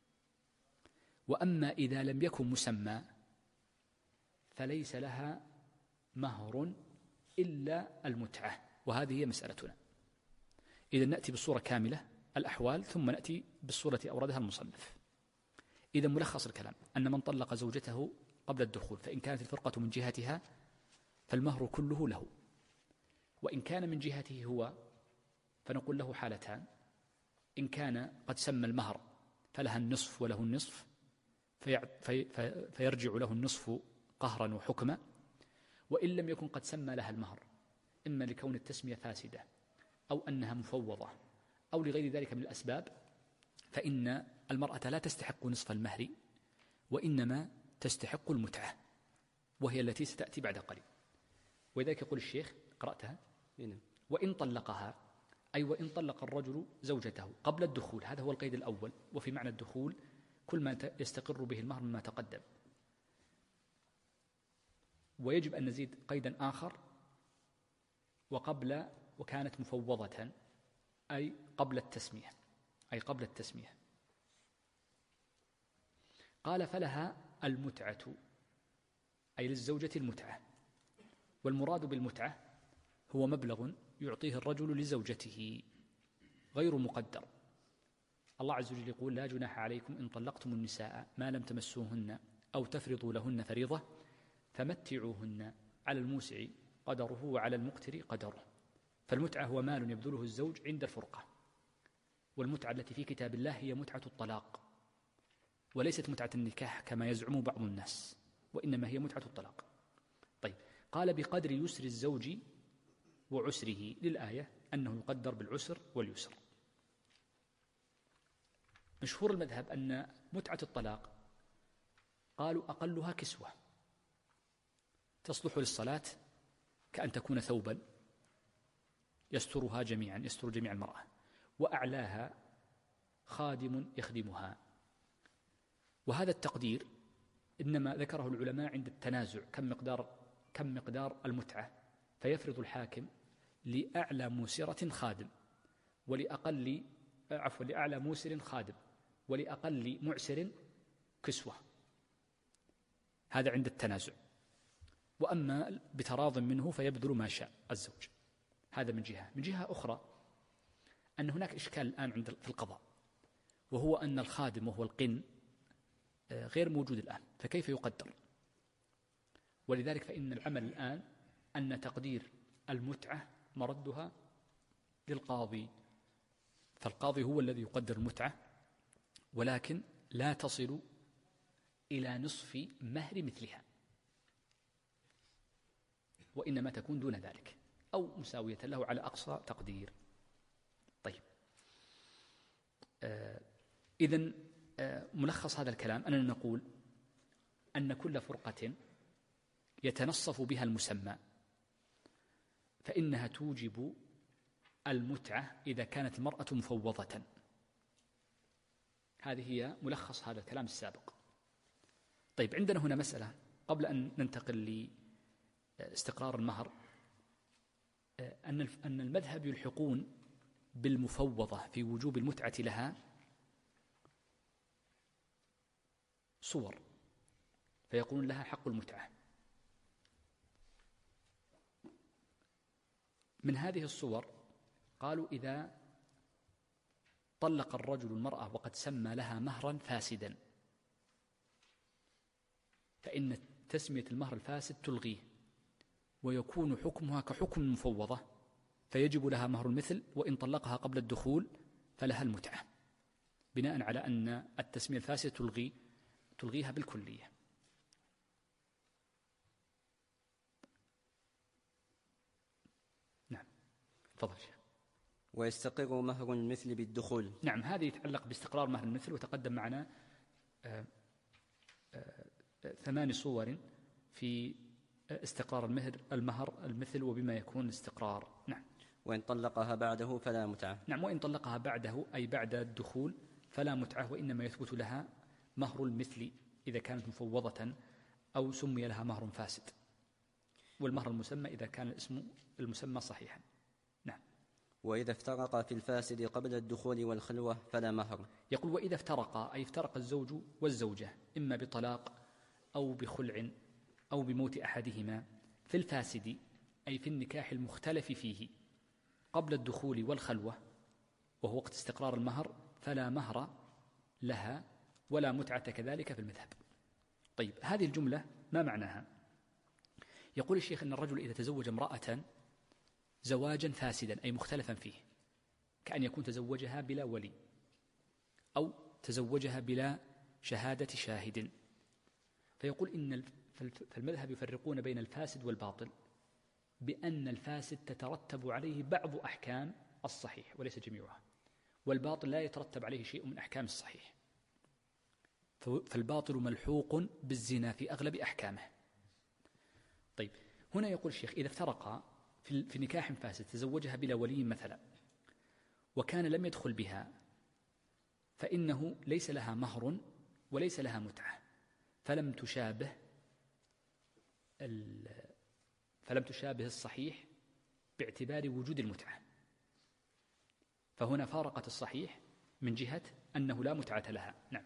وأما إذا لم يكن مسمى فليس لها مهر إلا المتعة، وهذه هي مسألتنا. إذا نأتي بالصورة كاملة الأحوال ثم نأتي بالصورة أوردها المصنف. إذا ملخص الكلام أن من طلق زوجته قبل الدخول فإن كانت الفرقة من جهتها فالمهر كله له، وإن كان من جهته هو فنقول له حالتان: إن كان قد سمى المهر فلها النصف وله النصف فيرجع له النصف قهرا وحكما، وإن لم يكن قد سمى لها المهر إما لكون التسمية فاسدة أو أنها مفوضة أو لغير ذلك من الأسباب فإن المرأة لا تستحق نصف المهر وإنما تستحق المتعة، وهي التي ستأتي بعد قليل. ولذلك يقول الشيخ قرأتها: وإن طلقها، أي وإن طلق الرجل زوجته قبل الدخول، هذا هو القيد الأول، وفي معنى الدخول كل ما يستقر به المهر مما تقدم. ويجب أن نزيد قيدا آخر: وكانت مفوضة، أي قبل التسمية. قال: فلها المتعة، أي للزوجة المتعة. والمراد بالمتعة هو مبلغ يعطيه الرجل لزوجته غير مقدر. الله عز وجل يقول: لا جناح عليكم إن طلقتم النساء ما لم تمسوهن أو تفرضوا لهن فريضة فمتعوهن على الموسع قدره وعلى المقتر قدره. فالمتعة هو مال يبذله الزوج عند الفرقة، والمتعة التي في كتاب الله هي متعة الطلاق، وليست متعة النكاح كما يزعم بعض الناس، وإنما هي متعة الطلاق. طيب، قال: بقدر يسر الزوج وعسره، للآية أنه يقدر بالعسر واليسر. مشهور المذهب أن متعة الطلاق قالوا أقلها كسوة تصلح للصلاة، كأن تكون ثوبا يسترها جميعا، يستر جميع المرأة، وأعلاها خادم يخدمها. وهذا التقدير إنما ذكره العلماء عند التنازع كم مقدار المتعة، فيفرض الحاكم لأعلى موسرة خادم لأعلى موسر خادم ولأقل معسر كسوة، هذا عند التنازع. وأما بتراض منه فيبذل ما شاء الزوج. هذا من جهة. من جهة أخرى أن هناك إشكال الآن في القضاء، وهو أن الخادم وهو القن غير موجود الآن، فكيف يقدر؟ ولذلك فإن العمل الآن أن تقدير المتعة مردها للقاضي، فالقاضي هو الذي يقدر المتعة، ولكن لا تصل إلى نصف مهر مثلها، وإنما تكون دون ذلك أو مساوية له على أقصى تقدير. طيب، إذن ملخص هذا الكلام أننا نقول أن كل فرقة يتنصف بها المسمى فإنها توجب المتعة إذا كانت المرأة مفوضة. هذه هي ملخص هذا الكلام السابق. طيب، عندنا هنا مسألة قبل أن ننتقل لاستقرار المهر، أن المذهب يلحقون بالمفوضة في وجوب المتعة لها صور، فيقولون لها حق المتعة. من هذه الصور قالوا: إذا طلق الرجل المرأة وقد سمى لها مهرا فاسدا فإن تسمية المهر الفاسد تلغيه، ويكون حكمها كحكم المفوضة، فيجب لها مهر المثل، وإن طلقها قبل الدخول فلها المتعة، بناء على أن التسمية الفاسدة تلغيها بالكلية. تفضل شيخ. ويستقر مهر المثل بالدخول. نعم، هذه يتعلق باستقرار مهر المثل، وتقدم معنا 8 صور في استقرار المهر المثل وبما يكون الاستقرار. نعم. وإن طلقها بعده فلا متعة. نعم، وإن طلقها بعده أي بعد الدخول فلا متعة، وإنما يثبت لها مهر المثل إذا كانت مفوضة أو سمي لها مهر فاسد، والمهر المسمى إذا كان الاسم المسمى صحيحا. نعم. وإذا افترقا في الفاسد قبل الدخول والخلوة فلا مهر. يقول وإذا افترقا أي افترق الزوج والزوجة إما بطلاق أو بخلع أو بموت أحدهما في الفاسد أي في النكاح المختلف فيه قبل الدخول والخلوة وهو وقت استقرار المهر فلا مهر لها ولا متعة كذلك في المذهب. طيب، هذه الجملة ما معناها؟ يقول الشيخ أن الرجل إذا تزوج امرأة زواجا فاسدا أي مختلفا فيه، كأن يكون تزوجها بلا ولي أو تزوجها بلا شهادة شاهد، فيقول إن فالمذهب يفرقون بين الفاسد والباطل بأن الفاسد تترتب عليه بعض أحكام الصحيح وليس جميعها، والباطل لا يترتب عليه شيء من أحكام الصحيح، فالباطل ملحوق بالزنا في أغلب أحكامه. طيب، هنا يقول الشيخ إذا افترقا في نكاح فاسد تزوجها بلا ولي مثلا وكان لم يدخل بها فإنه ليس لها مهر وليس لها متعة، فلم تشابه الصحيح باعتبار وجود المتعة، فهنا فارقت الصحيح من جهة أنه لا متعة لها. نعم.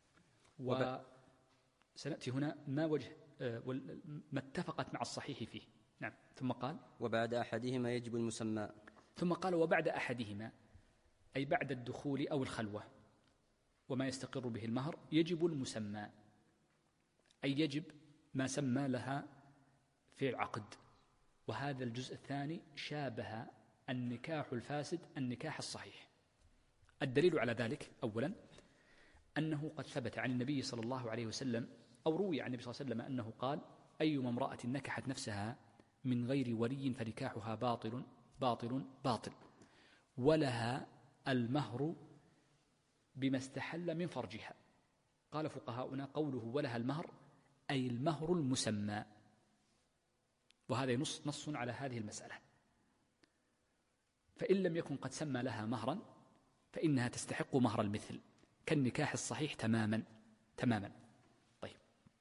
وسنأتي هنا ما وجه ما اتفقت مع الصحيح فيه. نعم. ثم قال وبعد أحدهما يجب المسمى. ثم قال وبعد أحدهما أي بعد الدخول أو الخلوة وما يستقر به المهر يجب المسمى، أي يجب ما سمى لها في العقد. وهذا الجزء الثاني شابه النكاح الفاسد النكاح الصحيح. الدليل على ذلك أولا أنه قد ثبت عن النبي صلى الله عليه وسلم أو روي عن النبي صلى الله عليه وسلم أنه قال أيما امرأة نكحت نفسها من غير ولي فنكاحها باطل باطل باطل ولها المهر بما استحل من فرجها. قال فقهاؤنا قوله ولها المهر أي المهر المسمى، وهذا نص على هذه المسألة، فإن لم يكن قد سمى لها مهرا فإنها تستحق مهر المثل كالنكاح الصحيح تماما. طيب،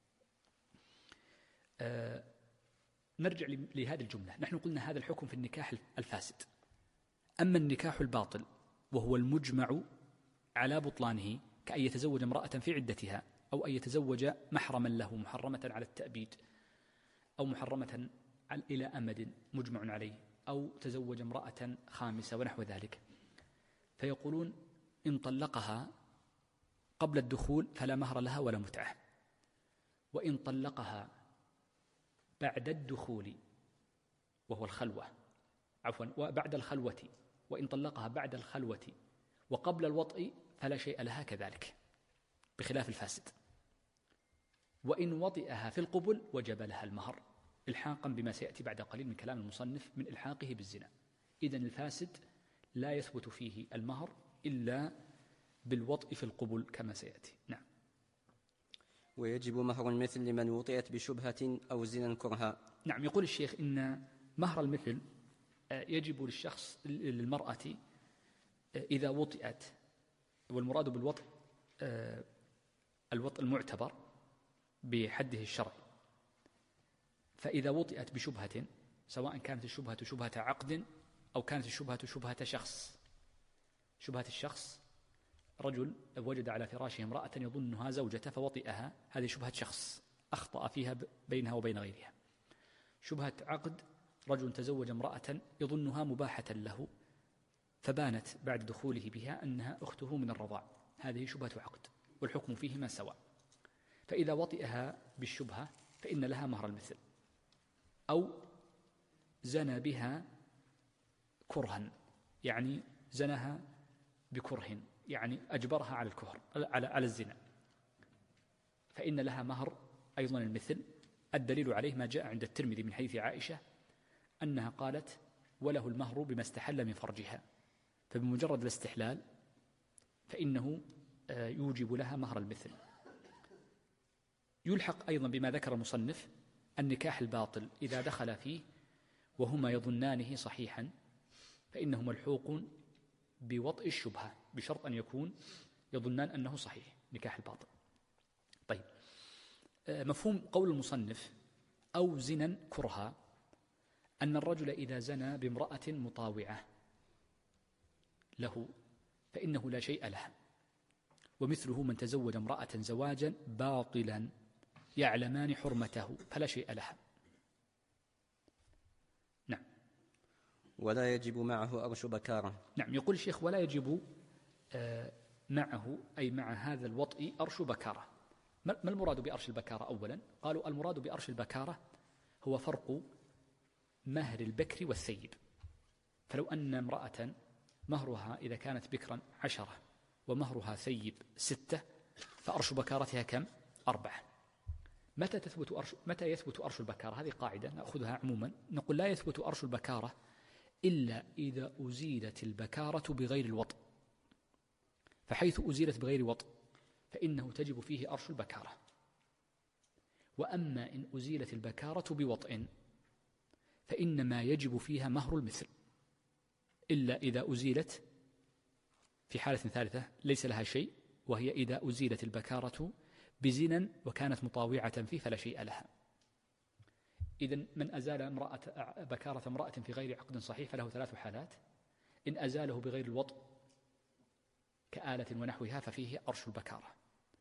نرجع لهذه الجملة. نحن قلنا هذا الحكم في النكاح الفاسد. أما النكاح الباطل وهو المجمع على بطلانه كأن يتزوج امرأة في عدتها أو أن يتزوج محرما له محرمة على التأبيد أو محرمة إلى أمد مجمع عليه أو تزوج امرأة خامسة ونحو ذلك، فيقولون إن طلقها قبل الدخول فلا مهر لها ولا متعة، وإن طلقها بعد الدخول وهو الخلوة وبعد الخلوة، وإن طلقها بعد الخلوة وقبل الوطء فلا شيء لها كذلك بخلاف الفاسد، وإن وطئها في القبل وجب لها المهر إلحاقا بما سيأتي بعد قليل من كلام المصنف من إلحاقه بالزنا. إذن الفاسد لا يثبت فيه المهر إلا بالوطء في القبل كما سيأتي. نعم. ويجب مهر المثل لمن وطئت بشبهة أو زنا كرها. نعم. يقول الشيخ إن مهر المثل يجب للمرأة إذا وطئت، والمراد بالوطء الوطء المعتبر بحده الشرعي، فإذا وطئت بشبهة سواء كانت الشبهة شبهة عقد أو كانت الشبهة شبهة شخص. شبهة الشخص رجل وجد على فراشه امرأة يظنها زوجته فوطئها، هذه شبهة شخص أخطأ فيها بينها وبين غيرها. شبهة عقد رجل تزوج امرأة يظنها مباحة له فبانت بعد دخوله بها أنها أخته من الرضاع، هذه شبهة عقد والحكم فيهما سواء. فإذا وطئها بالشبهة فإن لها مهر المثل، أو زنى بها كرها يعني زناها بكره يعني أجبرها على الكفر على الزنا، فإن لها مهر أيضا المثل. الدليل عليه ما جاء عند الترمذي من حديث عائشة أنها قالت وله المهر بما استحل من فرجها، فبمجرد الاستحلال فإنه يوجب لها مهر المثل. يلحق أيضا بما ذكر المصنف النكاح الباطل إذا دخل فيه وهما يظنانه صحيحا فإنه ملحوق بوطئ الشبهة بشرط أن يكون يظنان أنه صحيح، نكاح الباطل. طيب، مفهوم قول المصنف أو زنا كرها أن الرجل إذا زنى بامرأة مطاوعة له فإنه لا شيء لها، ومثله من تزوج امرأة زواجا باطلا يعلمان حرمته فلا شيء لها. نعم. ولا يجب معه أرش بكارة. نعم، يقول الشيخ ولا يجب معه أي مع هذا الوطء أرش بكارة. ما المراد بأرش البكارة؟ أولا قالوا المراد بأرش البكارة هو فرق مهر البكر والثيب. فلو أن امرأة مهرها إذا كانت بكرا 10 ومهرها ثيب 6 فأرش بكارتها كم؟ 4. متى يثبت أرش البكارة؟ هذه قاعدة نأخذها عموما، نقول لا يثبت أرش البكارة إلا إذا أزيلت البكارة بغير الوطء، فحيث أزيلت بغير وطء فإنه تجب فيه أرش البكارة. وأما إن أزيلت البكارة بوطء فإنما يجب فيها مهر المثل، إلا إذا أزيلت في حالة ثالثة ليس لها شيء، وهي إذا أزيلت البكارة بزنا وكانت مطاوعة فيه فلا شيء لها. إذن من أزال بكارة امرأة في غير عقد صحيح فله 3 حالات: إن أزاله بغير الوطء كآلة ونحوها ففيه أرش البكارة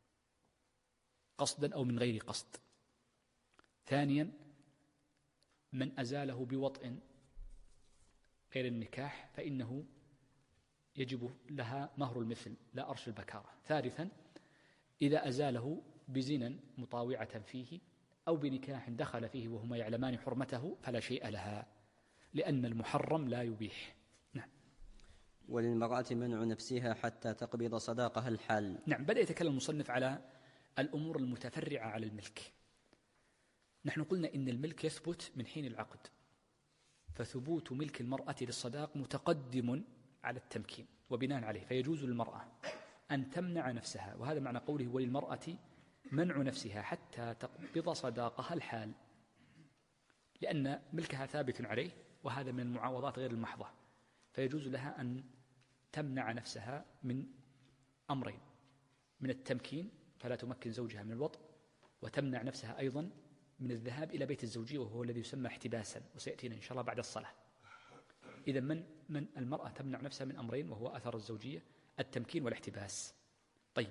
قصدا أو من غير قصد. ثانيا من أزاله بوطء غير النكاح فإنه يجب لها مهر المثل لا أرش البكارة. ثالثا إذا أزاله بزنا مطاوعة فيه أو بنكاح دخل فيه وهما يعلمان حرمته فلا شيء لها، لأن المحرم لا يبيح. نعم. وللمرأة منع نفسها حتى تقبض صداقها الحال. نعم، بدأ يتكلم المصنف على الأمور المتفرعة على الملك. نحن قلنا إن الملك يثبت من حين العقد، فثبوت ملك المرأة للصداق متقدم على التمكين، وبناء عليه فيجوز للمرأة أن تمنع نفسها، وهذا معنى قوله وللمرأة منع نفسها حتى تقبض صداقها الحال، لأن ملكها ثابت عليه وهذا من المعاوضات غير المحضة، فيجوز لها أن تمنع نفسها من أمرين: من التمكين فلا تمكن زوجها من الوطء، وتمنع نفسها أيضا من الذهاب إلى بيت الزوجية وهو الذي يسمى احتباسا، وسيأتينا إن شاء الله بعد الصلاة. إذا من المرأة تمنع نفسها من أمرين وهو أثر الزوجية: التمكين والاحتباس. طيب،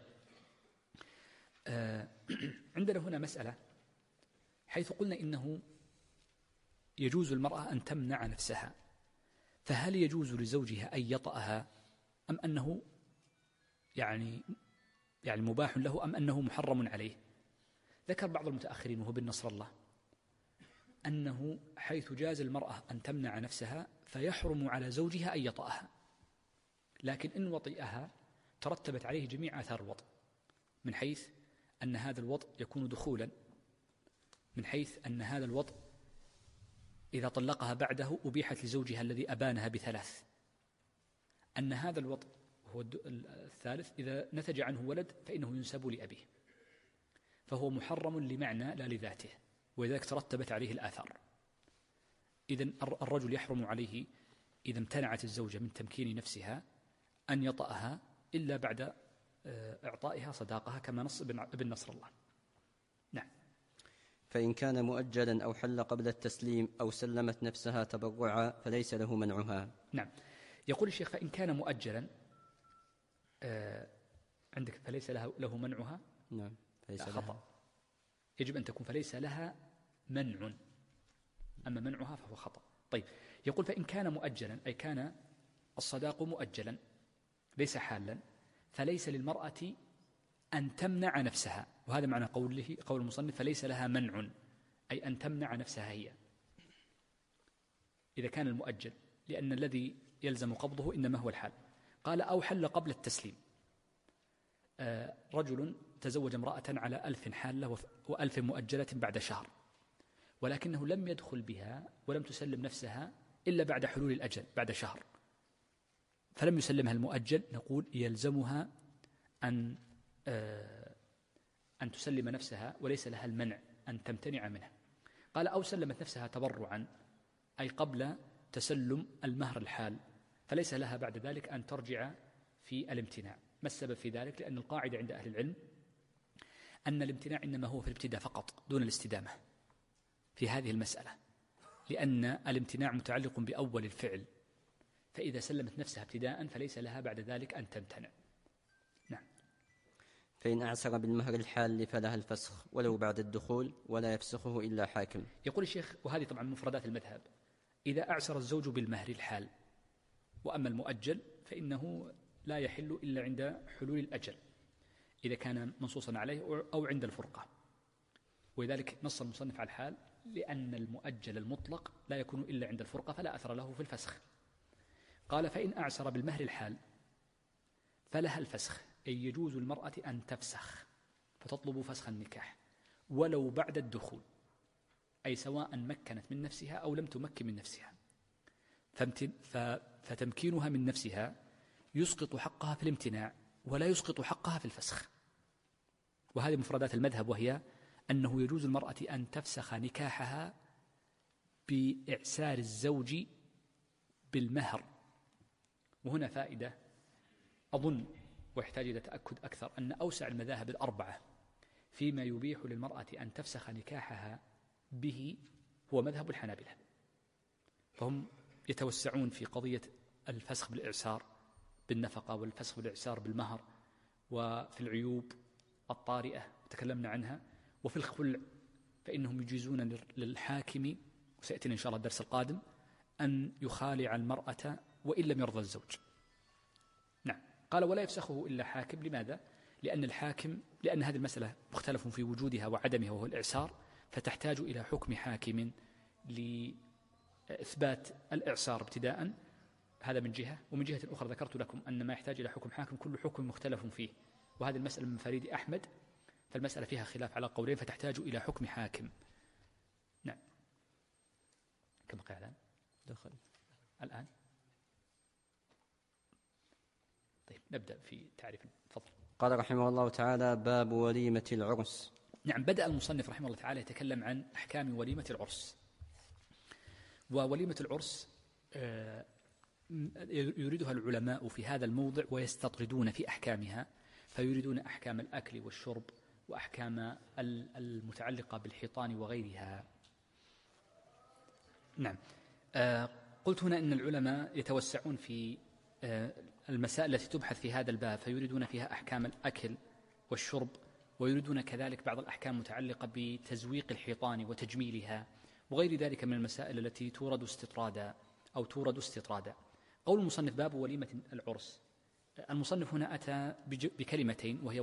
عندنا هنا مسألة، حيث قلنا إنه يجوز المرأة أن تمنع نفسها، فهل يجوز لزوجها أن يطأها أم أنه يعني مباح له أم أنه محرم عليه؟ ذكر بعض المتأخرين وهو بن نصر الله أنه حيث جاز المرأة أن تمنع نفسها فيحرم على زوجها أن يطأها، لكن إن وطئها ترتبت عليه جميع آثار الوطء، من حيث أن هذا الوطء يكون دخولا، من حيث أن هذا الوطء إذا طلقها بعده أبيحت لزوجها الذي أبانها ب3، أن هذا الوطء هو الثالث إذا نتج عنه ولد فإنه ينسب لأبيه، فهو محرم لمعنى لا لذاته، ولذلك ترتبت عليه الآثار. إذن الرجل يحرم عليه إذا امتنعت الزوجة من تمكين نفسها أن يطأها إلا بعد إعطائها صداقها كما نص ابن نصر الله. نعم. فإن كان مؤجلا أو حل قبل التسليم أو سلمت نفسها تبرعا فليس له منعها. نعم، يقول الشيخ فإن كان مؤجلا عندك فليس له منعها. نعم، فليس لا، لها. خطأ، يجب أن تكون فليس لها منع، أما منعها فهو خطأ. طيب، يقول فإن كان مؤجلا أي كان الصداق مؤجلا ليس حالا فليس للمرأة أن تمنع نفسها، وهذا معنى قول المصنف فليس لها منع، أي أن تمنع نفسها هي إذا كان المؤجل، لأن الذي يلزم قبضه إنما هو الحال. قال أو حل قبل التسليم، رجل تزوج امرأة على 1000 حالة و1000 مؤجلة بعد شهر، ولكنه لم يدخل بها ولم تسلم نفسها إلا بعد حلول الأجل بعد شهر فلم يسلمها المؤجل، نقول يلزمها أن تسلم نفسها وليس لها المنع أن تمتنع منها. قال أو سلمت نفسها تبرعا أي قبل تسلم المهر الحال، فليس لها بعد ذلك أن ترجع في الامتناع. ما السبب في ذلك؟ لأن القاعدة عند أهل العلم أن الامتناع إنما هو في الابتداء فقط دون الاستدامة في هذه المسألة، لأن الامتناع متعلق بأول الفعل، فإذا سلمت نفسها ابتداء فليس لها بعد ذلك أن تمتنع. نعم. فإن أعسر بالمهر الحال فلها الفسخ ولو بعد الدخول ولا يفسخه إلا حاكم. يقول الشيخ، وهذه طبعا مفردات المذهب، إذا أعسر الزوج بالمهر الحال، وأما المؤجل فإنه لا يحل إلا عند حلول الأجل إذا كان منصوصا عليه أو عند الفرقة، ولذلك نص المصنف على الحال لأن المؤجل المطلق لا يكون إلا عند الفرقة فلا أثر له في الفسخ. قال فإن أعسر بالمهر الحال فلها الفسخ، أي يجوز المرأة أن تفسخ فتطلب فسخ النكاح ولو بعد الدخول، أي سواء مكنت من نفسها أو لم تمكن من نفسها، فتمكينها من نفسها يسقط حقها في الامتناع ولا يسقط حقها في الفسخ. وهذه مفردات المذهب، وهي أنه يجوز المرأة أن تفسخ نكاحها بإعسار الزوج بالمهر. وهنا فائدة أظن ويحتاج إلى تأكد أكثر، أن أوسع المذاهب الأربعة فيما يبيح للمرأة أن تفسخ نكاحها به هو مذهب الحنابلة، فهم يتوسعون في قضية الفسخ بالإعسار بالنفقة والفسخ بالإعسار بالمهر، وفي العيوب الطارئة تكلمنا عنها، وفي الخلع فإنهم يجيزون للحاكم، وسيأتينا إن شاء الله الدرس القادم، أن يخالع المرأة وإن لم يرضى الزوج. نعم. قال ولا يفسخه إلا حاكم. لماذا؟ لأن هذه المسألة مختلف في وجودها وعدمها وهو الإعسار، فتحتاج إلى حكم حاكم لإثبات الإعسار ابتداء، هذا من جهة. ومن جهة أخرى ذكرت لكم أن ما يحتاج إلى حكم حاكم كل حكم مختلف فيه، وهذه المسألة من فريد أحمد، فالمسألة فيها خلاف على قولين فتحتاج إلى حكم حاكم. نعم. كم بقي الآن؟ دخل الآن. طيب نبدأ في تعريف. تفضل. قال رحمه الله تعالى: باب وليمة العرس. نعم. بدأ المصنف رحمه الله تعالى يتكلم عن أحكام وليمة العرس. ووليمة العرس يريدها العلماء في هذا الموضع ويستطردون في أحكامها، فيريدون أحكام الأكل والشرب وأحكام المتعلقة بالحيطان وغيرها. نعم. قلت هنا إن العلماء يتوسعون في المسائل التي تبحث في هذا الباب، فيريدون فيها أحكام الأكل والشرب، ويريدون كذلك بعض الأحكام المتعلقة بتزويق الحيطان وتجميلها وغير ذلك من المسائل التي تورد استطرادا. قول المصنف باب وليمة العرس، المصنف هنا أتى بكلمتين وهي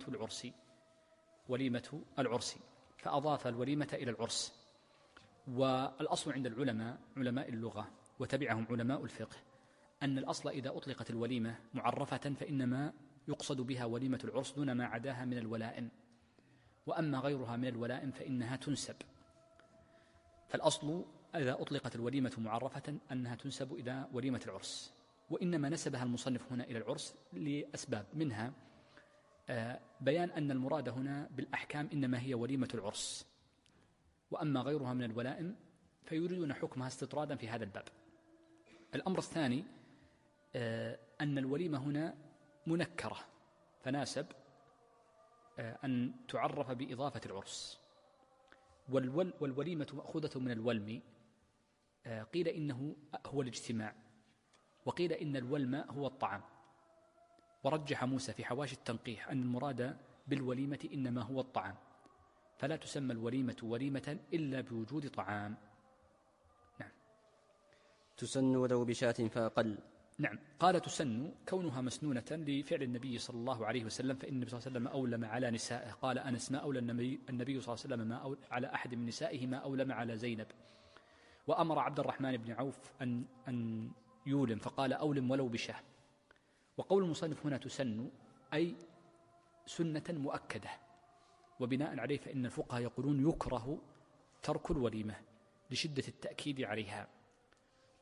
وليمة العرس، فأضاف الوليمة إلى العرس. والأصل عند العلماء علماء اللغة وتبعهم علماء الفقه أن الأصل إذا أطلقت الوليمة معرفة فإنما يقصد بها وليمة العرس دون ما عداها من الولائم، وأما غيرها من الولائم فإنها تنسب. فالأصل إذا أطلقت الوليمة معرفة أنها تنسب إلى وليمة العرس، وإنما نسبها المصنف هنا إلى العرس لأسباب، منها بيان أن المراد هنا بالأحكام إنما هي وليمة العرس، وأما غيرها من الولائم فيريدون حكمها استطرادا في هذا الباب. الأمر الثاني أن الوليمة هنا منكرة، فناسب أن تعرف بإضافة العرس. والوليمة مأخوذة من الولم، قيل إنه هو الاجتماع، وقيل إن الولم هو الطعام. ورجح موسى في حواشي التنقيح أن المراد بالوليمة إنما هو الطعام، فلا تسمى الوليمة وليمة إلا بوجود طعام. نعم. تسن ولو بشاة فأقل. نعم. قال تسن كونها مسنونة لفعل النبي صلى الله عليه وسلم، فإن النبي صلى الله عليه وسلم أولم على نسائه، قال أنس ما أولى النبي صلى الله عليه وسلم ما على أحد من نسائه ما أولم على زينب. وأمر عبد الرحمن بن عوف أن يولم فقال أولم ولو بشاه. وقول المصنف هنا تسن أي سنة مؤكدة، وبناء عليه فإن الفقهاء يقولون يكره ترك الوليمة لشدة التأكيد عليها.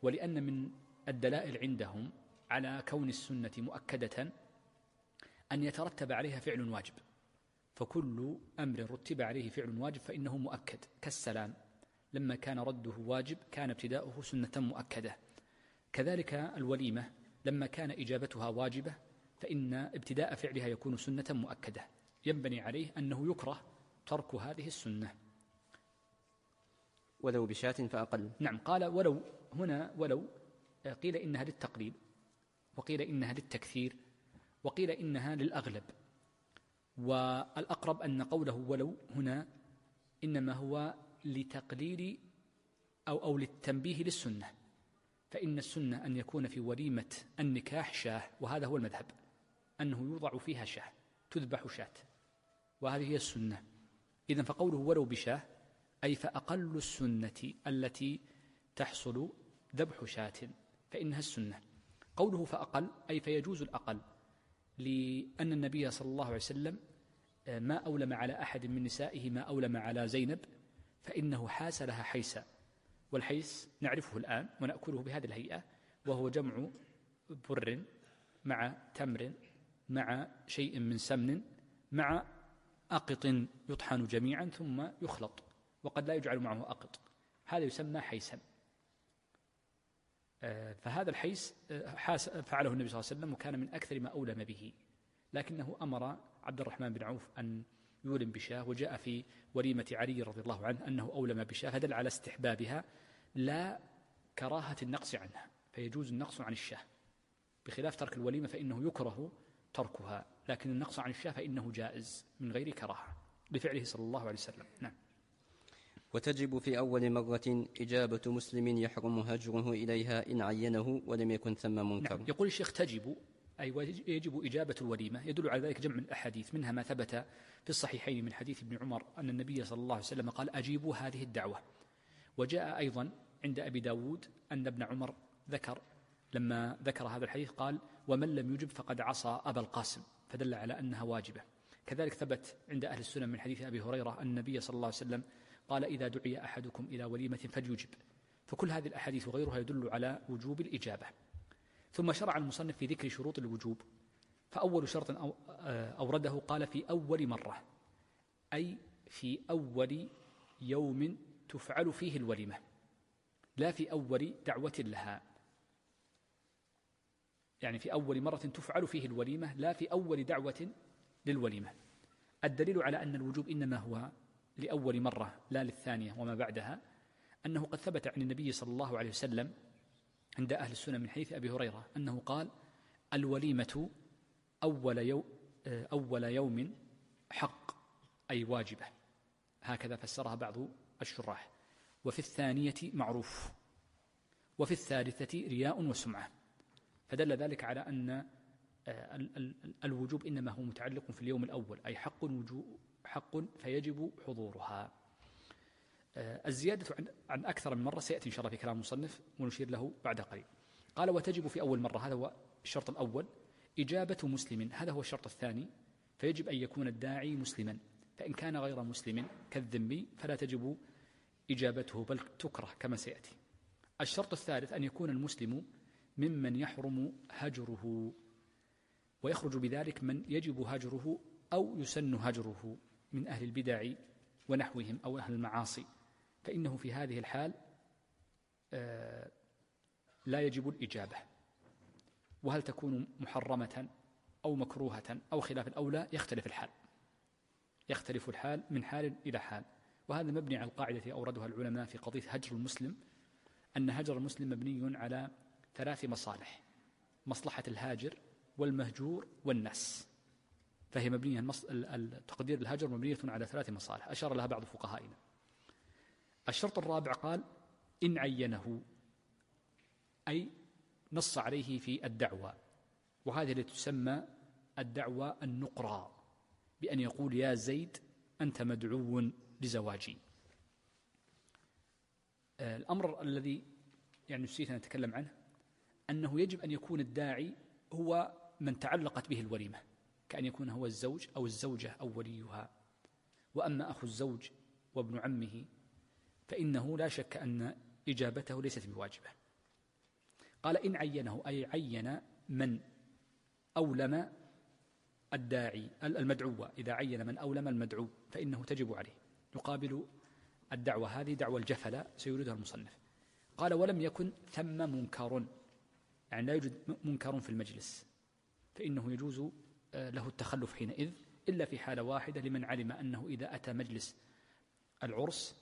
ولأن من الدلائل عندهم على كون السنة مؤكدة أن يترتب عليها فعل واجب، فكل أمر رتب عليه فعل واجب فإنه مؤكد، كالسلام لما كان رده واجب كان ابتداؤه سنة مؤكدة. كذلك الوليمة لما كان إجابتها واجبة فإن ابتداء فعلها يكون سنة مؤكدة، ينبني عليه أنه يكره ترك هذه السنة. ولو بشاة فأقل. نعم، قال ولو، هنا ولو قيل إنها للتقليل، وقيل إنها للتكثير، وقيل إنها للأغلب، والأقرب أن قوله ولو هنا إنما هو لتقليل أو للتنبيه للسنة، فإن السنة أن يكون في وليمة النكاح شاه، وهذا هو المذهب، أنه يوضع فيها شاه، تذبح شاة، وهذه هي السنة. إذن فقوله ولو بشاه أي فأقل السنة التي تحصل ذبح شاة فإنها السنة. قوله فأقل أي فيجوز الأقل، لأن النبي صلى الله عليه وسلم ما أولم على أحد من نسائه ما أولم على زينب، فإنه حاس لها حيسا، والحيس نعرفه الآن ونأكله بهذه الهيئة، وهو جمع بر مع تمر مع شيء من سمن مع أقط يطحن جميعا ثم يخلط، وقد لا يجعل معه أقط، هذا يسمى حيسا. فهذا الحيس فعله النبي صلى الله عليه وسلم وكان من أكثر ما أولم به، لكنه أمر عبد الرحمن بن عوف أن يولم بشاه، وجاء في وليمة علي رضي الله عنه أنه أولم بشاه، فدل على استحبابها لا كراهة النقص عنها، فيجوز النقص عن الشاه، بخلاف ترك الوليمة فإنه يكره تركها، لكن النقص عن الشاه فإنه جائز من غير كراهة لفعله صلى الله عليه وسلم. نعم. وتجب في أول مرة إجابة مسلم يحرم هجره إليها إن عينه ولم يكن ثم منكر. نعم. يقول الشيخ تجب أي يجب إجابة الوليمة، يدل على ذلك جمع الأحاديث، منها ما ثبت في الصحيحين من حديث ابن عمر أن النبي صلى الله عليه وسلم قال أجيبوا هذه الدعوة، وجاء أيضا عند أبي داود أن ابن عمر لما ذكر هذا الحديث قال ومن لم يجب فقد عصى أبا القاسم، فدل على أنها واجبة. كذلك ثبت عند أهل السنن من حديث أبي هريرة أن النبي صلى الله عليه وسلم قال إذا دعي أحدكم إلى وليمة فليجب، فكل هذه الأحاديث وغيرها يدل على وجوب الإجابة. ثم شرع المصنف في ذكر شروط الوجوب، فأول شرط أورده قال في أول مرة، أي في أول يوم تفعل فيه الوليمة، لا في أول دعوة لها، يعني في أول مرة تفعل فيه الوليمة لا في أول دعوة للوليمة. الدليل على أن الوجوب إنما هو لأول مرة لا للثانية وما بعدها، أنه قد ثبت عن النبي صلى الله عليه وسلم عند أهل السنة من حديث أبي هريرة أنه قال الوليمة أول يوم حق أي واجبة، هكذا فسرها بعض الشراح، وفي الثانية معروف، وفي الثالثة رياء وسمعة، فدل ذلك على أن الوجوب إنما هو متعلق في اليوم الأول، أي حق فيجب حضورها. الزيادة عن أكثر من مرة سيأتي إن شاء الله في كلام المصنف ونشير له بعد قليل. قال وتجب في أول مرة، هذا هو الشرط الأول. إجابة مسلم، هذا هو الشرط الثاني، فيجب أن يكون الداعي مسلما، فإن كان غير مسلم كالذمي فلا تجب إجابته بل تكره كما سيأتي. الشرط الثالث أن يكون المسلم ممن يحرم هجره، ويخرج بذلك من يجب هجره أو يسن هجره من أهل البدع ونحوهم أو أهل المعاصي، فإنه في هذه الحال لا يجب الإجابة. وهل تكون محرمة أو مكروهة أو خلاف الأولى يختلف الحال من حال إلى حال، وهذا مبني على القاعدة أوردها العلماء في قضية هجر المسلم، أن هجر المسلم مبني على 3 مصالح: مصلحة الهاجر والمهجور والناس، فهي مبنية تقدير الهجر مبنية على 3 مصالح أشار لها بعض فقهائنا. الشرط الرابع قال إن عينه، أي نص عليه في الدعوة، وهذه التي تسمى الدعوة النقرى، بأن يقول يا زيد أنت مدعو لزواجي. الأمر الذي نسيت أن أتكلم عنه أنه يجب أن يكون الداعي هو من تعلقت به الوليمة، كأن يكون هو الزوج أو الزوجة أو وليها. وأما أخو الزوج وابن عمه فإنه لا شك أن إجابته ليست بواجبة، قال إن عينه أي عين من أولم الداعي المدعو، إذا عين من أولم المدعو فإنه تجب عليه. يقابل الدعوة هذه دعوة الجفلة سيريدها المصنف. قال ولم يكن ثم منكر، يعني لا يوجد منكر في المجلس، فإنه يجوز له التخلف حينئذ، إلا في حالة واحدة لمن علم أنه إذا أتى مجلس العرس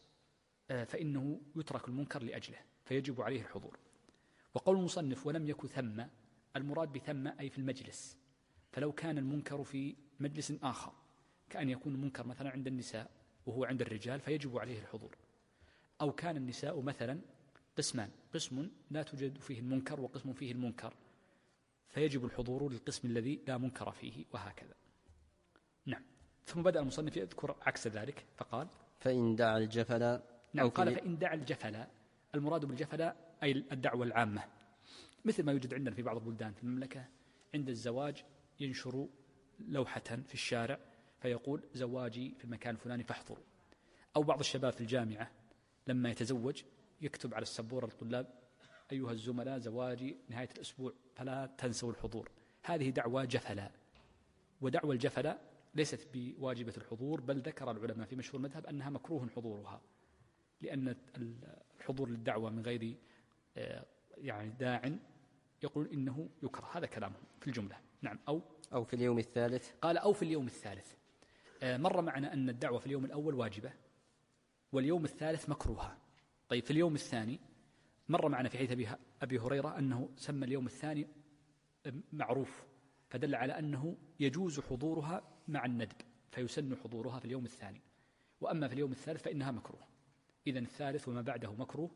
فإنه يترك المنكر لأجله فيجب عليه الحضور. وقول المصنف ولم يكن ثم، المراد بثم أي في المجلس، فلو كان المنكر في مجلس آخر كأن يكون المنكر مثلا عند النساء وهو عند الرجال فيجب عليه الحضور، أو كان النساء مثلا قسمان، قسم لا توجد فيه المنكر وقسم فيه المنكر فيجب الحضور للقسم الذي لا منكر فيه، وهكذا. نعم. ثم بدأ المصنف يذكر عكس ذلك فقال فإن دعا الجفل. نعم. قال فإن دعا الجفل، المراد بالجفل أي الدعوة العامة، مثل ما يوجد عندنا في بعض البلدان في المملكة عند الزواج ينشر لوحة في الشارع فيقول زواجي في المكان الفلاني فاحضروا، أو بعض الشباب في الجامعة لما يتزوج يكتب على السبورة للطلاب أيها الزملاء زواجي نهاية الأسبوع فلا تنسوا الحضور. هذه دعوة جفلة، ودعوة الجفلة ليست بواجبة الحضور، بل ذكر العلماء في مشهور المذهب أنها مكروه حضورها، لأن الحضور للدعوة من غير يعني داع يقول إنه يكره. هذا كلامهم في الجملة. نعم. أو في اليوم الثالث. قال أو في اليوم الثالث. مر معنا أن الدعوة في اليوم الأول واجبة واليوم الثالث مكروهة. طيب في اليوم الثاني مر معنا في حديث أبي هريرة أنه سمى اليوم الثاني معروف، فدل على أنه يجوز حضورها مع الندب، فيسن حضورها في اليوم الثاني. وأما في اليوم الثالث فإنها مكروه. إذن الثالث وما بعده مكروه،